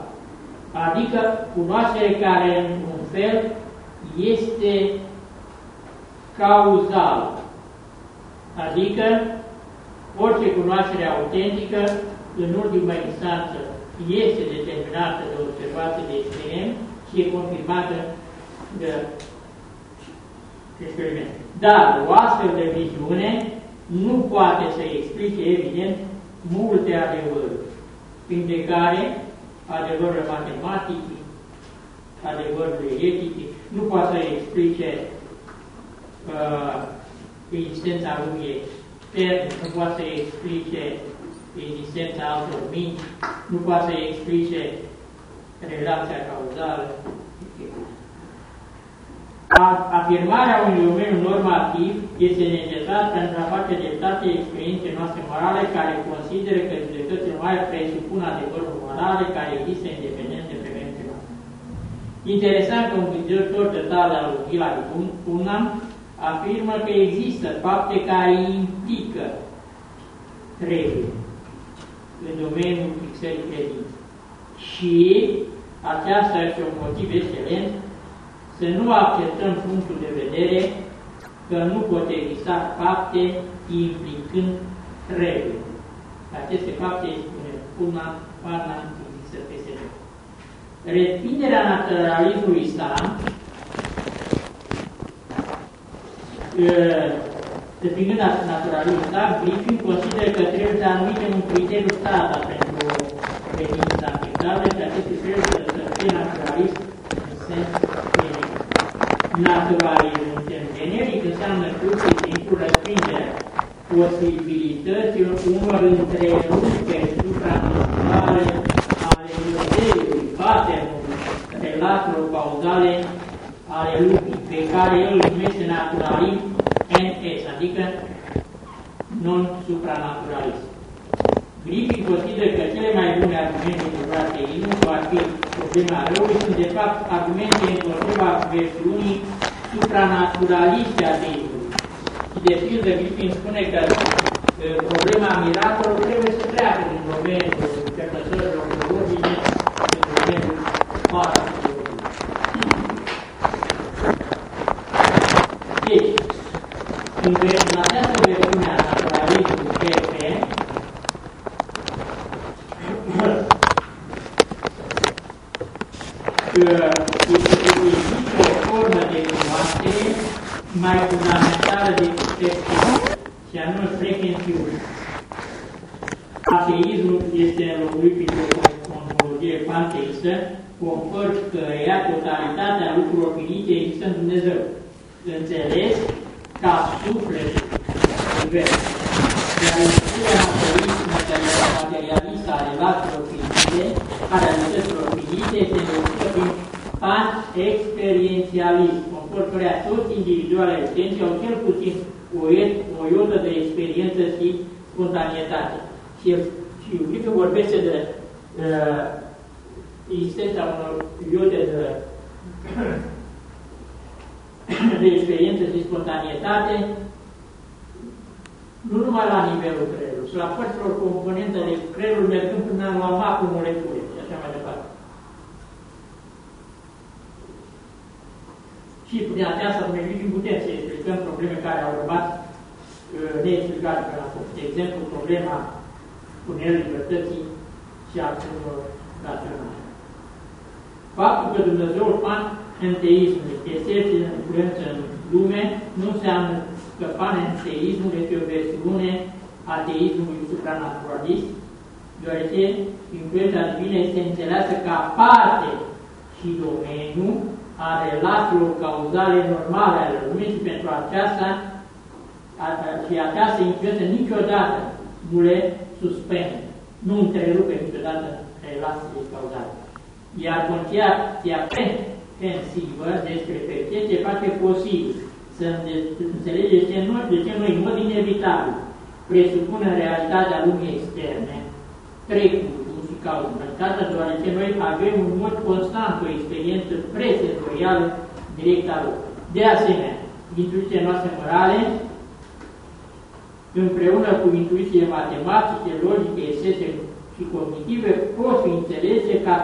Adică cunoaștere care, în un fel, este cauzal, adică orice cunoaștere autentică, în ultima instanță, este determinată de observație de experiment și e confirmată de experiment. Dar o astfel de viziune nu poate să explice, evident, multe adevăruri, printre care adevărurile matematice, adevărurile etice, nu poate să explice uh, existența lumii externe, nu poate să explice existența altor minți, nu poate să explice relația cauzală. Afirmarea unui domeniu normativ este necesară pentru a face dreptate experienței noastre morale, care consideră că judecățile mai presupun adevărul morale care există independent de prevenție noastră. Interesant că un gânditor de tale al lui Hilary Putnam afirmă că există fapte care implică reguli în domeniul fixării credinței. Și aceasta este un motiv excelent să nu acceptăm punctul de vedere că nu pot exista fapte implicând reguli. Aceste fapte, spune Putnam, Putnam există peste tot. Respingerea naturalismului islam, respingând naturalismul islam, Griffin consideră că trebuie să anumite un criteriu stata pentru credința aplicabilă și aceste trebuie să fie naturalist în sens generic. Naturalism în sens generic înseamnă pur și simplu respingerea posibilităților unor întreruperi supranaturale ale modelului, paternului, relațiilor cauzale ale lumii, pe care el îl numește naturalism N S, adică non-supranaturalism. Griffin consideră că cele mai bune argumente pentru ateismul, cum ar fi problema răului, sunt de fapt argumente împotriva versiunii supranaturaliste a ateismului. Și de pildă, Griffin spune că problema miracolului trebuie să treacă din domeniul cercetărilor teologice în domeniul parapsihologiei. Deci, în această versiune a naturalismului P F, există o formă de cunoaștere mai fundamentală decât percepție, și anume prehensiune. Ateismul este înlocuit printr-o cosmologie panteistă, conform căreia totalitatea lucrurilor finite există în Dumnezeu, înțeles ca suflet divers. Iar înțelegerea materialistă a relațiilor finite, a realităților finite, este înlocuită prin pan-experiențialism, conform căreia toți individuale existenții au cel puțin o, o iotă de experiență și spontanietate. Și, și Griffin vorbește de uh, existența unor iote de, de experiență și spontanietate, nu numai la nivelul creierului, ci la părților componente ale creierului, mergând până la macromolecule și așa mai departe. Și prin aceasta, prin Griffin, putem să explicăm probleme care au rămas uh, neexplicate până acum. De exemplu, problema punerii libertății și acțiunilor raționale. Faptul că Dumnezeul panenteismul exerce influență în lume nu înseamnă că panenteismul este o versiune a ateismului supranaturalist, deoarece influența divină este înțeleasă ca parte și domeniu a relațiilor cauzale normale ale lumii și pentru aceasta a, a, și această influență niciodată nu le suspendă, nu întrerupe niciodată relațiile cauzale. Iar concepția prehensivă despre percepție face posibil să înțelegeți de, de ce noi, în mod inevitabil, presupune realitatea lumii externe, trecutul și cauzalitatea, deoarece noi avem în mod constant o experiență presenzorială directă a lor. De asemenea, intuițiile noastre morale, împreună cu intuițiile matematice, logice, esese și cognitive, pot fi înțelese ca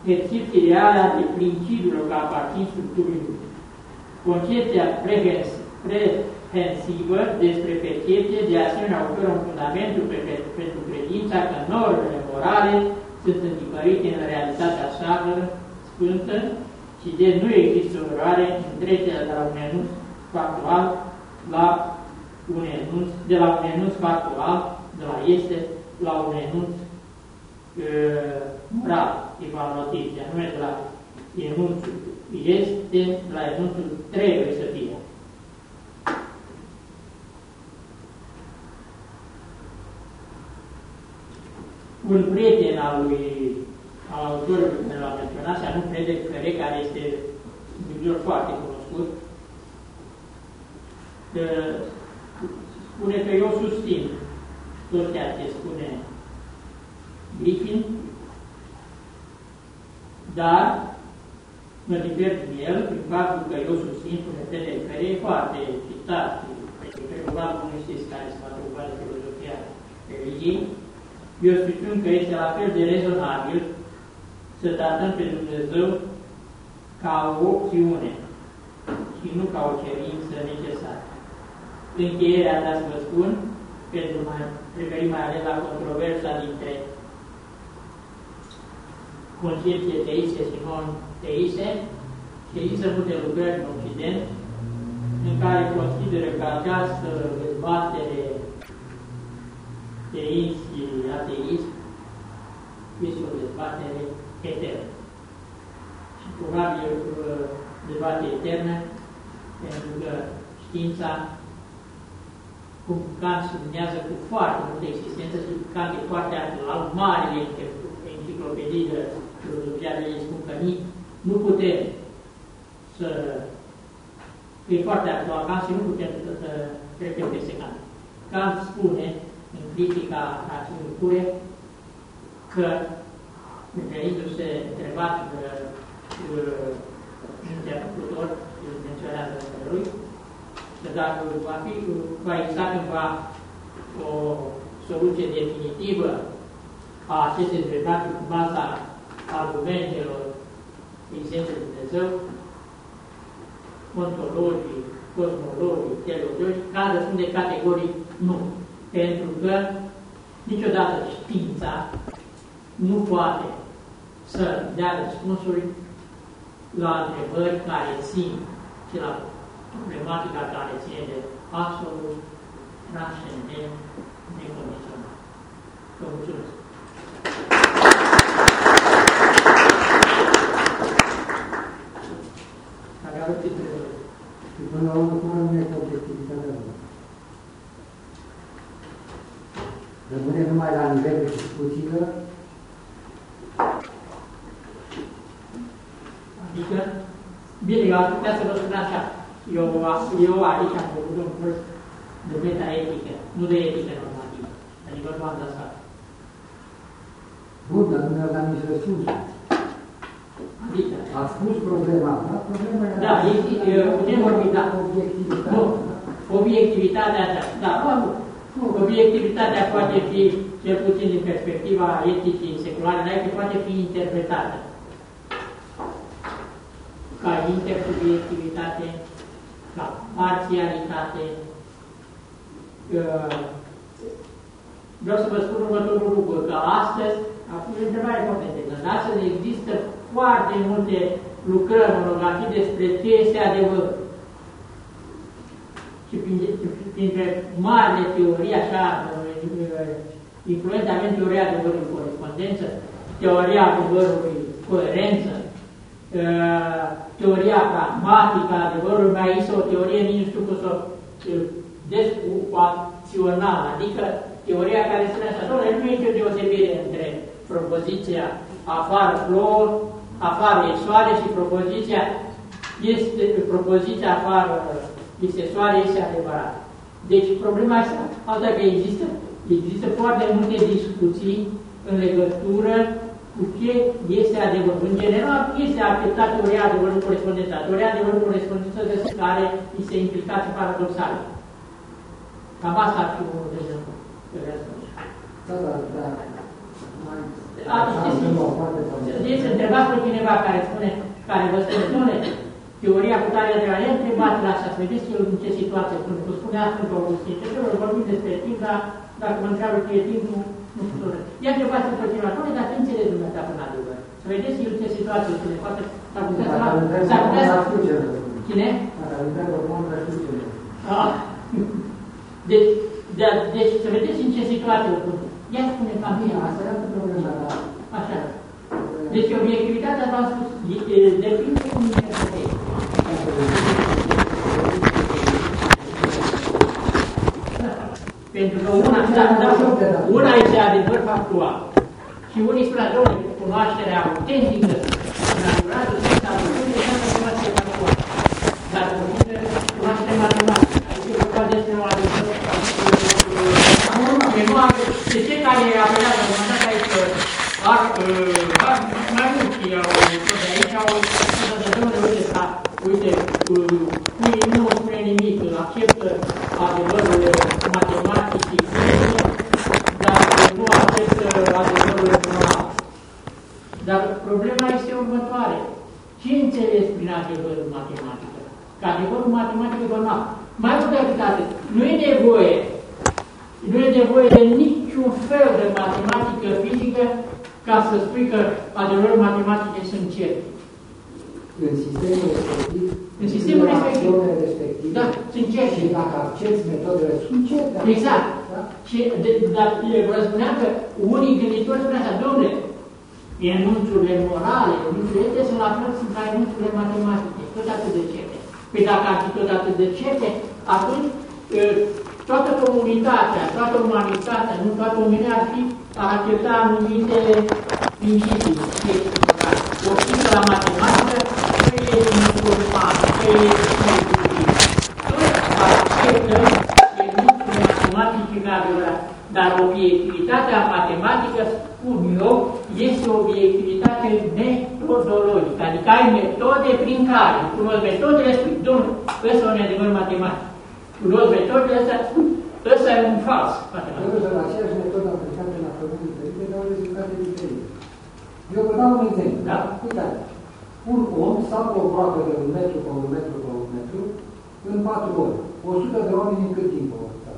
percepții reale ale principiilor care aparțin structurii lumii. Concepția comprehensivă despre percepție, de asemenea oferă un fundamentul pentru credința că normele morale sunt întipărite în realitatea sacră, sfântă, și de nu există o eroare în trecerea de la un enunț factual la un enunț, de la un enunț factual, de la este, la un enunț uh, moral, evaluativ, de anume de la enunțul este, la enunțul trebuie să fie. Un prieten al lui al autorului care l-a menționat, și anume Frederic Ferre, care este un biblior foarte cunoscut, spune că eu susțin tot ceea ce spune Griffin, dar mă diver din el prin faptul că eu susțin, spune Frederic Ferre, e foarte citat, probabil nu știți care se va preocupa de filozofia religiei. Eu spun că este la fel de rezonabil să tratăm pe Dumnezeu ca o opțiune și nu ca o cerință necesară. Încheierea, da să vă spun, pentru a referi mai ales la controversa dintre concepție teiste și non-teiste, și există multe lucrări în Occident în care consideră că această dezbatere teism și ateism este o dezbatere eternă. Și probabil o dezbatere eternă, pentru că știința, cum Kant sublinează cu foarte multă existență, și Kant e foarte actual, marile enciclopedii de filozofia de ei spun că nu putem să... e foarte actual Kant și nu putem să trecem peste Kant. Kant spune, în critica rațiunii pure, că, referindu-se întrebat de interlocutor, îl menționează despre lui, că dacă va, fi, va exista cândva o soluție definitivă a acestei dreptate cu baza argumentelor existenței de Dumnezeu, ontologii, cosmologii, teologii, Kant răspunde categoric nu. Pentru că niciodată știința nu poate să dea răspunsuri la întrebări care țin și la problematica care ține de absolut, transcendent, necondiționat. Vă mulțumesc! Care au întrebări? Și până la urmă, cum rămâne cu obiectivitatea lor? Rămâne numai la nivelul discuțiilor? Adică, bine, eu aș putea să vă spun așa. Eu, eu aici am făcut un curs de meta-etică, nu de etică normativă. Adică nu am dat asta. Bun, dar nu mi-au dat nici răspunsul. Adică? Ați spus problema, da? Problema era... Da, putem vorbi, da. Obiectivitatea. Nu, obiectivitatea asta. Da, nu, obiectivitatea poate fi, cel puțin din perspectiva eticii seculare, dar poate fi interpretată ca intersubiectivitate, ca parțialitate. Vreau să vă spun următorul lucru, că astăzi, acum e o întrebare foarte interesantă, astăzi există foarte multe lucrări monografii despre ce este adevăr. Și printre marile teorii, așa, influența avem teoria adevărului corespondență, teoria adevărului coerență, teoria pragmatică a adevărului, mai este o teorie, nici nu știu cum să o descupațională, adică teoria care spune așa, doamne, nu e nicio deosebire între propoziția afară plouă, afară e soare și propoziția este, propoziția afară este soare, este adevărat. Deci problema asta, asta că există, există foarte multe discuții în legătură cu ce este adevărul. În general, este acceptat teoria adevărului corespondență. Teoria adevărului corespondență de care este implicații paradoxale. Cam asta ar fi unul de răspuns. Da, da, da. Deci să întrebați pe cineva care spune, care vă spune, dom'le, teoria cu tare de la el, întrebați la așa, să vedeți el în ce situație, pentru că spunea Sfântul Augustin, ce trebuie vorbim despre timp, dar dacă mă întreabă ce e timp, nu, nu știu. Ia întrebați-l pe cineva, dar ce înțelegi dumneata până adevăr? Să vedeți el ce situație spune, poate s-ar putea să s-ar putea să... Cine? Ah. Deci, de, deci, să vedeți în ce situație o pune. Ia spune cam bine, asta era problema, da. Așa. Deci, obiectivitatea, v-am spus, depinde cum interpretezi. Pentru că una, da, da, una este adevăr factual. Și unii spun, domnule, cunoașterea autentică, naturală, este adevărul, este cunoașterea factuală. Dar cunoașterea matematică, aici e vorba despre o adevăr factuală. De cei care apelează, am dat aici, ar, ar, mai mulți au tot de aici, au spus de domnule, uite, ca, uite, nu spune nimic, acceptă adevărul matematic și fizic, dar nu acceptă adevărul moral. Dar problema este următoare. Ce înțeles prin adevărul matematic? Că adevărul matematic e banal. Mai mult decât atât, nu e nevoie, nu e nevoie de niciun fel de matematică fizică ca să spui că adevărul matematic sunt certe. În sistemul respectiv, în sistemul respectiv, respectiv da, sunt certe. Și dacă accepți metodele, sunt certe. Exact. Da? Și de, dar vă spuneam că unii gânditori spuneau așa, domnule, enunțurile morale, enunțurile ete sunt la fel sunt ca enunțurile matematice, tot atât de certe. Păi dacă ar fi tot atât de certe, atunci toată comunitatea, toată umanitatea, nu toată omenirea ar fi a accepta anumite principii. O știință la matematică, că e informat, că e nebunie. Tot acceptăm enunțurile matematice ca adevărat. Dar obiectivitatea matematică, spun eu, este o obiectivitate metodologică. Adică ai metode prin care, cunosc metodele, spui, domnule, ăsta e un adevăr matematic. Cunosc metodele astea, spui, ăsta e un fals matematic. Eu la aceeași metodă aplicată la probleme diferite, dau rezultate diferite. Eu vă dau un exemplu. Da? Uitați, un om sapă o groapă de un metru pe un metru pe un metru în patru ore. o sută de oameni în cât timp au stat?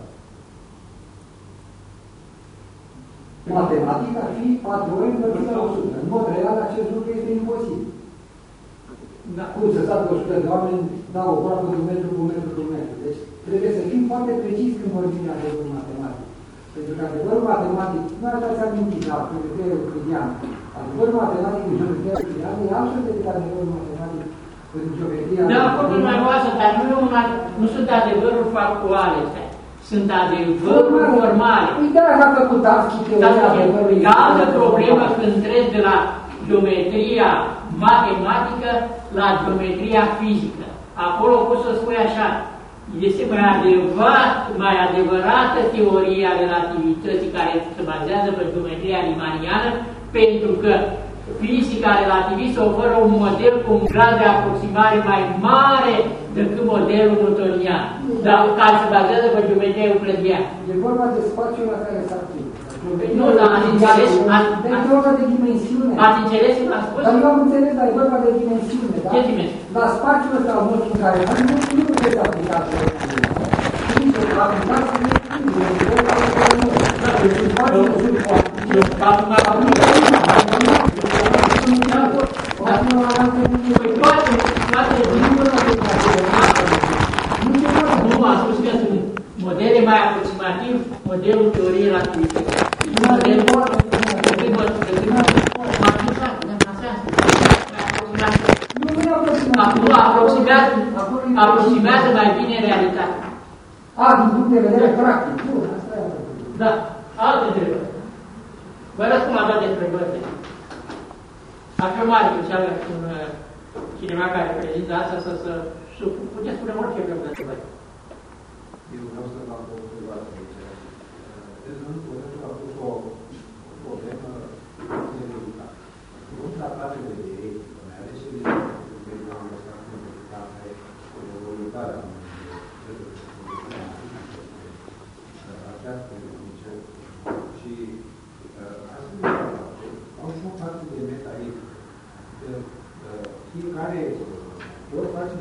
Matematic ar fi patru ore învățit la o sută. În mod real, acest lucru este imposibil. Da. Cum să stat o sută de oameni, dau o groapă de un metru pe un metru pe un metru. Deci trebuie să fim foarte precis când vorbim de adevărul matematic. Pentru că adevărul matematic, nu așa ți-am mintit, da, pentru că e euclidian. Adevărul matematic în geometria euclidiană e altfel decât adevărul matematic în geometria... Da, problema noastră, dar nu, una, nu sunt adevăruri factuale, sunt adevăruri formale. Păi da, a făcut Tarski teoria adevărului. E altă problemă când treci de la geometria matematică la geometria fizică. Acolo poți să spui așa, este mai adevărat, mai adevărată teoria relativității care se bazează pe geometria riemanniană, pentru că fizica relativistă oferă un model cu un grad de aproximare mai mare decât modelul newtonian, dar care se bazează pe geometria euclidiană. E vorba de spațiul la care s-a aplică. Nu, dar ați înțeles? Deci e vorba de dimensiune. Ați înțeles cum am spus? Dar eu am înțeles, dar e vorba de dimensiune, da? Ce dimensiune? La spațiul ăsta al nostru care noi nu, nu puteți aplica pe Știți că aplicați pe nu am spus că sunt modele mai aproximativ, modelul teoriei relativității. Modelul acum aproximează, aproximează mai bine realitatea. A, din punct de vedere practic. Bun, asta e. Da, alte întrebări. Vă răspund la toate întrebările. Așa mare că ce avem un cineva care prezintă asta, să, să, să puteți spune orice vreo de întrebări. Eu vreau să fac o întrebare aici. În cuvântul a pus o problemă de rezultat. Nu tratatele de ei, mai ales și de am lăsat în rezultate evoluțarea această tehnice și asemenea au și o parte de metaism. Fiecare, ori face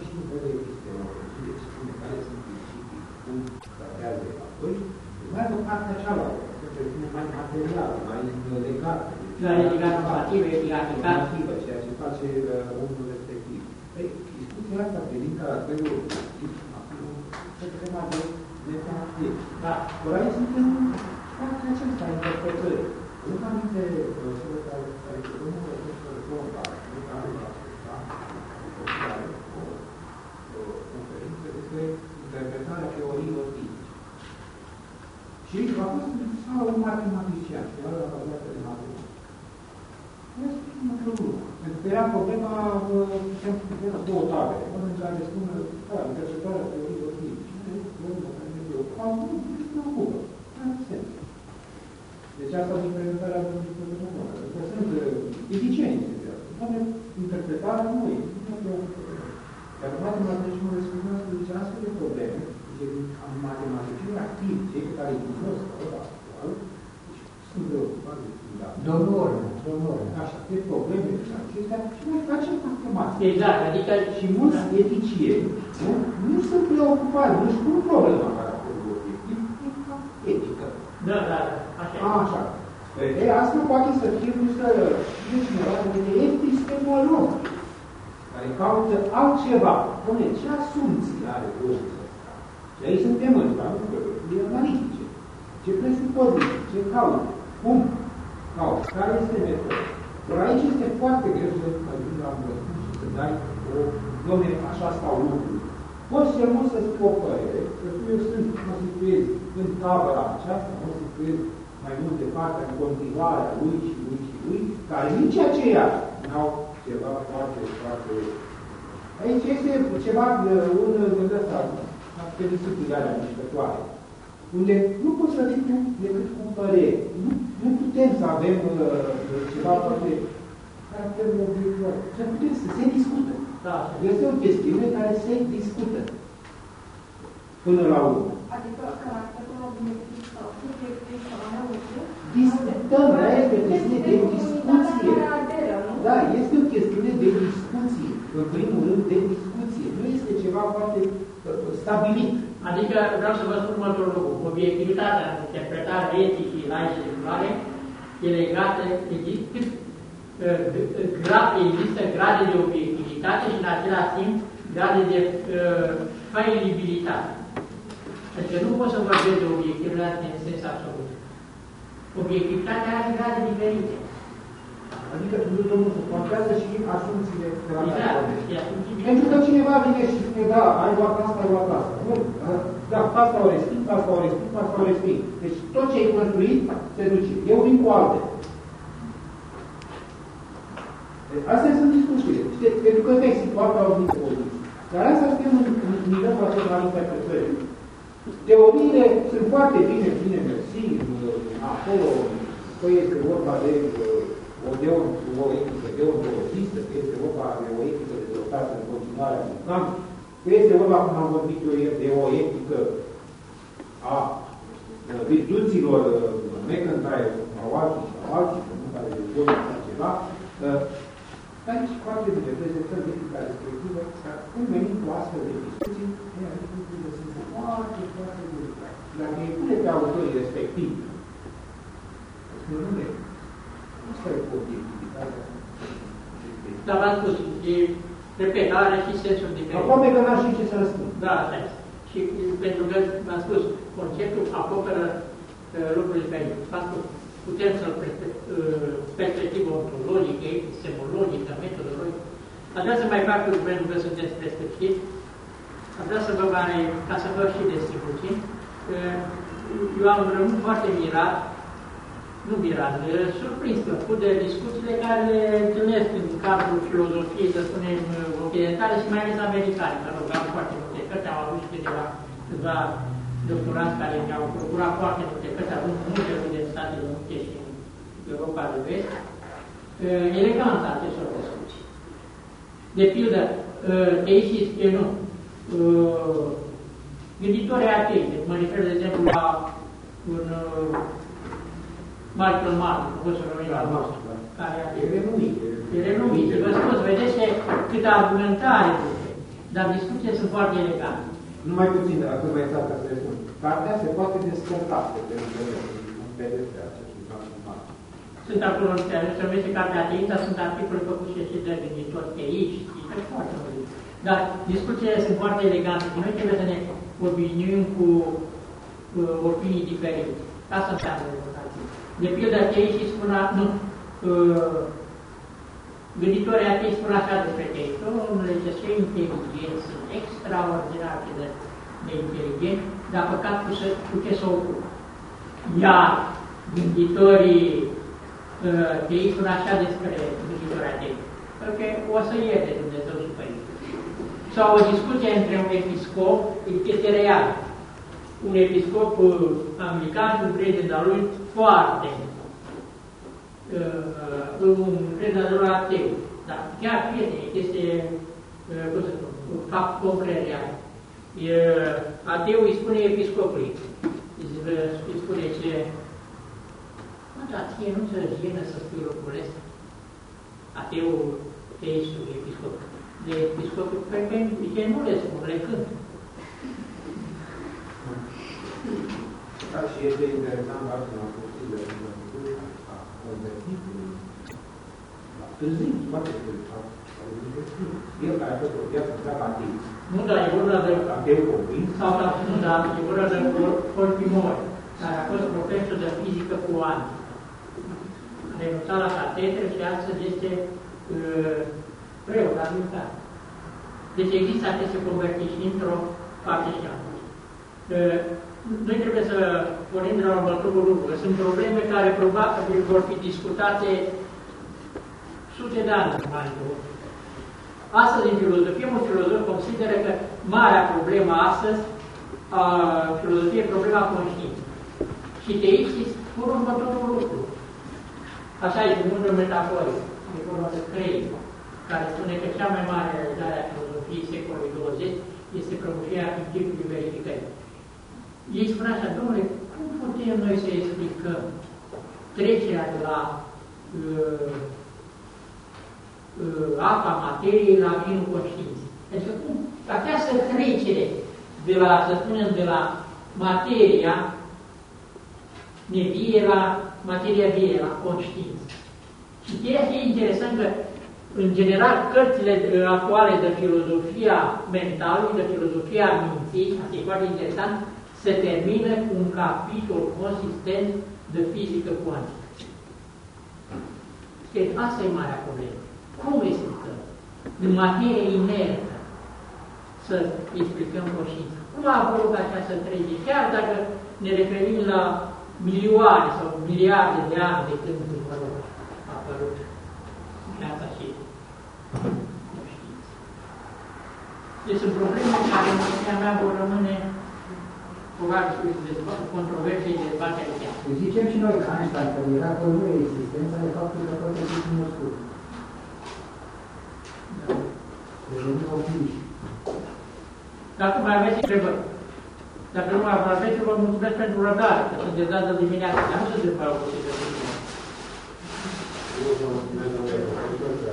tratează apoi, urmează partea cealaltă, care devine mai materială, mai legată. La legată normativă, normativă, ceea ce face uh, omul respectiv. Ei, discuția asta privind caracterul acum se tema de nepractic. Da. Ori aici suntem partea aceasta a interpretării. Nu ca minte cele care care domnul profesor Pompa, nu ca minte care o conferință despre interpretarea teoriilor fizice. Și a fost sau un matematician, care era la bazată de matematică. Nu spus un lucru. Pentru că era problema, era două tabere. Unul în care spune, da, interpretarea teoriilor fizice. Acum, nu ocupă. Nu are sens. Deci asta din prezentarea domnului profesor. Că sunt fizicieni. Doamne, interpretarea nu e. Nu e o Iar matematicianul răspundează că zice astfel de probleme, zice, matematicienii activi, cei care îi cunosc la ora actuală, sunt preocupați de studiat. Domnul, domnul. Așa, de probleme și acestea, și noi facem matematică. Exact, adică și mulți eticieni nu, nu sunt preocupați, nu își pun problema caracterului obiectiv, e ca etică. Da, da, da, așa. A, așa. E, asta poate să fie să fie cineva de epistemolog, care caută altceva. Pune, ce asumții are omul ăsta? Și aici suntem în lucruri analitice. Ce presupoziții, ce caută, cum caută, care este metoda. Dar aici este foarte greu să ajungi la un răspuns și să dai o, domne, așa stau lucruri. Poți cel mult să spui o părere, că tu eu sunt, mă situez în tabăra aceasta, mă situez mai mult departe în continuarea lui și lui și lui, care nici aceia n-au ceva foarte, foarte... Aici este ceva, un gând ăsta, pe discuții alea mișcătoare, unde nu poți să fii decât cu părere. Nu, nu putem să avem uh, ceva foarte caracterul obiectual. Să putem să se discută. Da. Este o chestiune care se discută până la urmă. Adică caracterul obiectiv sau subiectiv sau analitic? Discutăm, da, este o chestiune de discuție. Da, este o chestiune de discuție. În primul rând, de discuție. Nu este ceva foarte stabilit. Adică vreau să vă spun următorul lucru. Obiectivitatea în interpretarea eticii laice și clare e legată, există, există grade de obiectivitate și în același timp grade de uh, failibilitate. Adică nu pot să vorbesc de obiectivitate în sens absolut. Obiectivitatea are grade diferite. Adică Domnul se contează și asumțiile de la exact. Pentru că cineva vine și spune, da, ai luat asta, ai luat asta. Nu, da, asta o resping, asta o resping, asta o resping. Deci tot ce ai construit se duce. Eu vin cu alte. Deci, astea sunt discuțiile. Pentru că vei situat la o mică poziție. Dar asta suntem în nivelul acesta al interpretării. Teoriile sunt foarte bine, bine mersi, acolo, că este vorba de o, deon, o etică deontologistă, că este vorba de o etică dezvoltată în continuarea din camp, că este vorba, cum am vorbit eu, de o etică a virtuților McIntyre sau alții sau alții, nu care dezvoltă așa ceva. Aici foarte bine prezentăm etica respectivă, ca când venim cu astfel de discuții, aici lucrurile sunt foarte, foarte delicate. Dacă îi pune pe autorii respectivi, spune, nu asta e cu obiectivitatea. Dar v-am spus, e, repet, are și sensul diferit. Aproape că n-ar ști ce să răspund. Da, asta este. Și pentru că, v-am spus, conceptul acoperă uh, lucruri diferite. V-am spus, putem să-l uh, perspectivă ontologică, epistemologică, metodologică. Aș vrea să mai fac, pentru că sunteți pe sfârșit, aș vrea să vă mai, ca să vă și descriu puțin, uh, eu am rământ foarte mirat, nu mirat, surprins de discuțiile care le întâlnesc în cadrul filozofiei, să spunem, occidentale și mai ales americane. Mă rog, am foarte multe cărți, am avut și câteva, câțiva doctoranți care mi-au procurat foarte multe cărți, având multe de Statele Unite și în Europa de Vest. Eleganța acestor discuții. De pildă, teisii, nu, gânditorii atei, mă refer, de exemplu, la un Michael Martin, profesorul România nostru, care e renumit. E renumit. Vă spus, vedeți câtă argumentare, dar discuțiile sunt foarte elegante. Numai puțin de la câteva instanțe ca să le spun. Cartea se poate descărca pe internet, în P D F, acestui transformat. Sunt acolo, se numește Cartea Ateistă, sunt articole făcute și de gânditori teiști, și foarte multe. Dar discuțiile sunt foarte elegante. Noi trebuie să ne obișnuim cu uh, opinii diferite. Asta înseamnă democrație. De pildă, teiștii spun, nu, uh, gânditorii atei spun așa despre teiști. Omule, ce inteligenți, sunt extraordinar de, de inteligenți, dar păcat cu, să, cu ce să ocupă. Iar gânditorii uh, teiști spun așa despre gânditorii atei. Pentru că o să ierte Dumnezeu și Părinte. Sau o discuție între un episcop, este real. Un episcop uh, anglican, un prieten de-al lui, foarte uh, un prieten de-al lui ateu. Dar chiar prieten, este, uh, cum să spun, un fapt complet real. Uh, ateu îi spune episcopului, îi spune ce, mă, dar ție nu se jenă să spui lucrul ăsta. Ateul, teistul, episcopul. De episcopul, pe care nu le spun, le cânt. Da, și este interesant, dacă m-am făcut de a convertitului, la târziu, poate că el care a fost o viață întreabă ateist. Nu, dar e vorba de ateu convins. Sau, nu, dar e vorba de Polpimori, care a fost profesor de fizică cu ani. A renunțat la catedră și astăzi este uh, preot abilitar. Deci există aceste convertiri și într-o parte și altă. Uh, Noi trebuie să pornim de la următorul lucru. Sunt probleme care probabil vor fi discutate sute de ani mai mult. Astăzi, în filozofie, un filozof consideră că marea problemă astăzi a filozofiei e problema conștiinței. Și teiștii spun următorul lucru. Așa este în multe metafore. E vorba de Crei, care spune că cea mai mare realizare a filozofiei secolului douăzeci este prăbușirea principiului verificării. Ei spun așa, domnule, cum putem noi să explicăm trecerea de la uh, uh, apa materiei la vinul conștiinței? Adică cum această trecere de la, să spunem, de la materia nevie la materia vie, la conștiință. Și ceea ce e interesant că, în general, cărțile actuale de filozofia mentalului, de filozofia minții, asta e foarte interesant, se termină cu un capitol consistent de fizică cuantică. Deci asta e marea problemă. Cum explicăm? În materie inertă să explicăm conștiința. Cum a apărut această trece? Chiar dacă ne referim la milioane sau miliarde de ani de când a apărut viața și conștiința. Deci sunt probleme care, în opinia mea, vor rămâne probabil controverse și dezbatere chiar. Zicem și noi că Einstein, că miracolul nu e existența, de faptul că poate fi cunoscut. Da. Devenim optimiști. Dacă mai aveți întrebări. Dacă nu mai aveți, vă mulțumesc pentru răbdare, că sunteți dată dimineața, dar nu sunteți prea obosită. Eu vă mulțumesc, domnule profesor,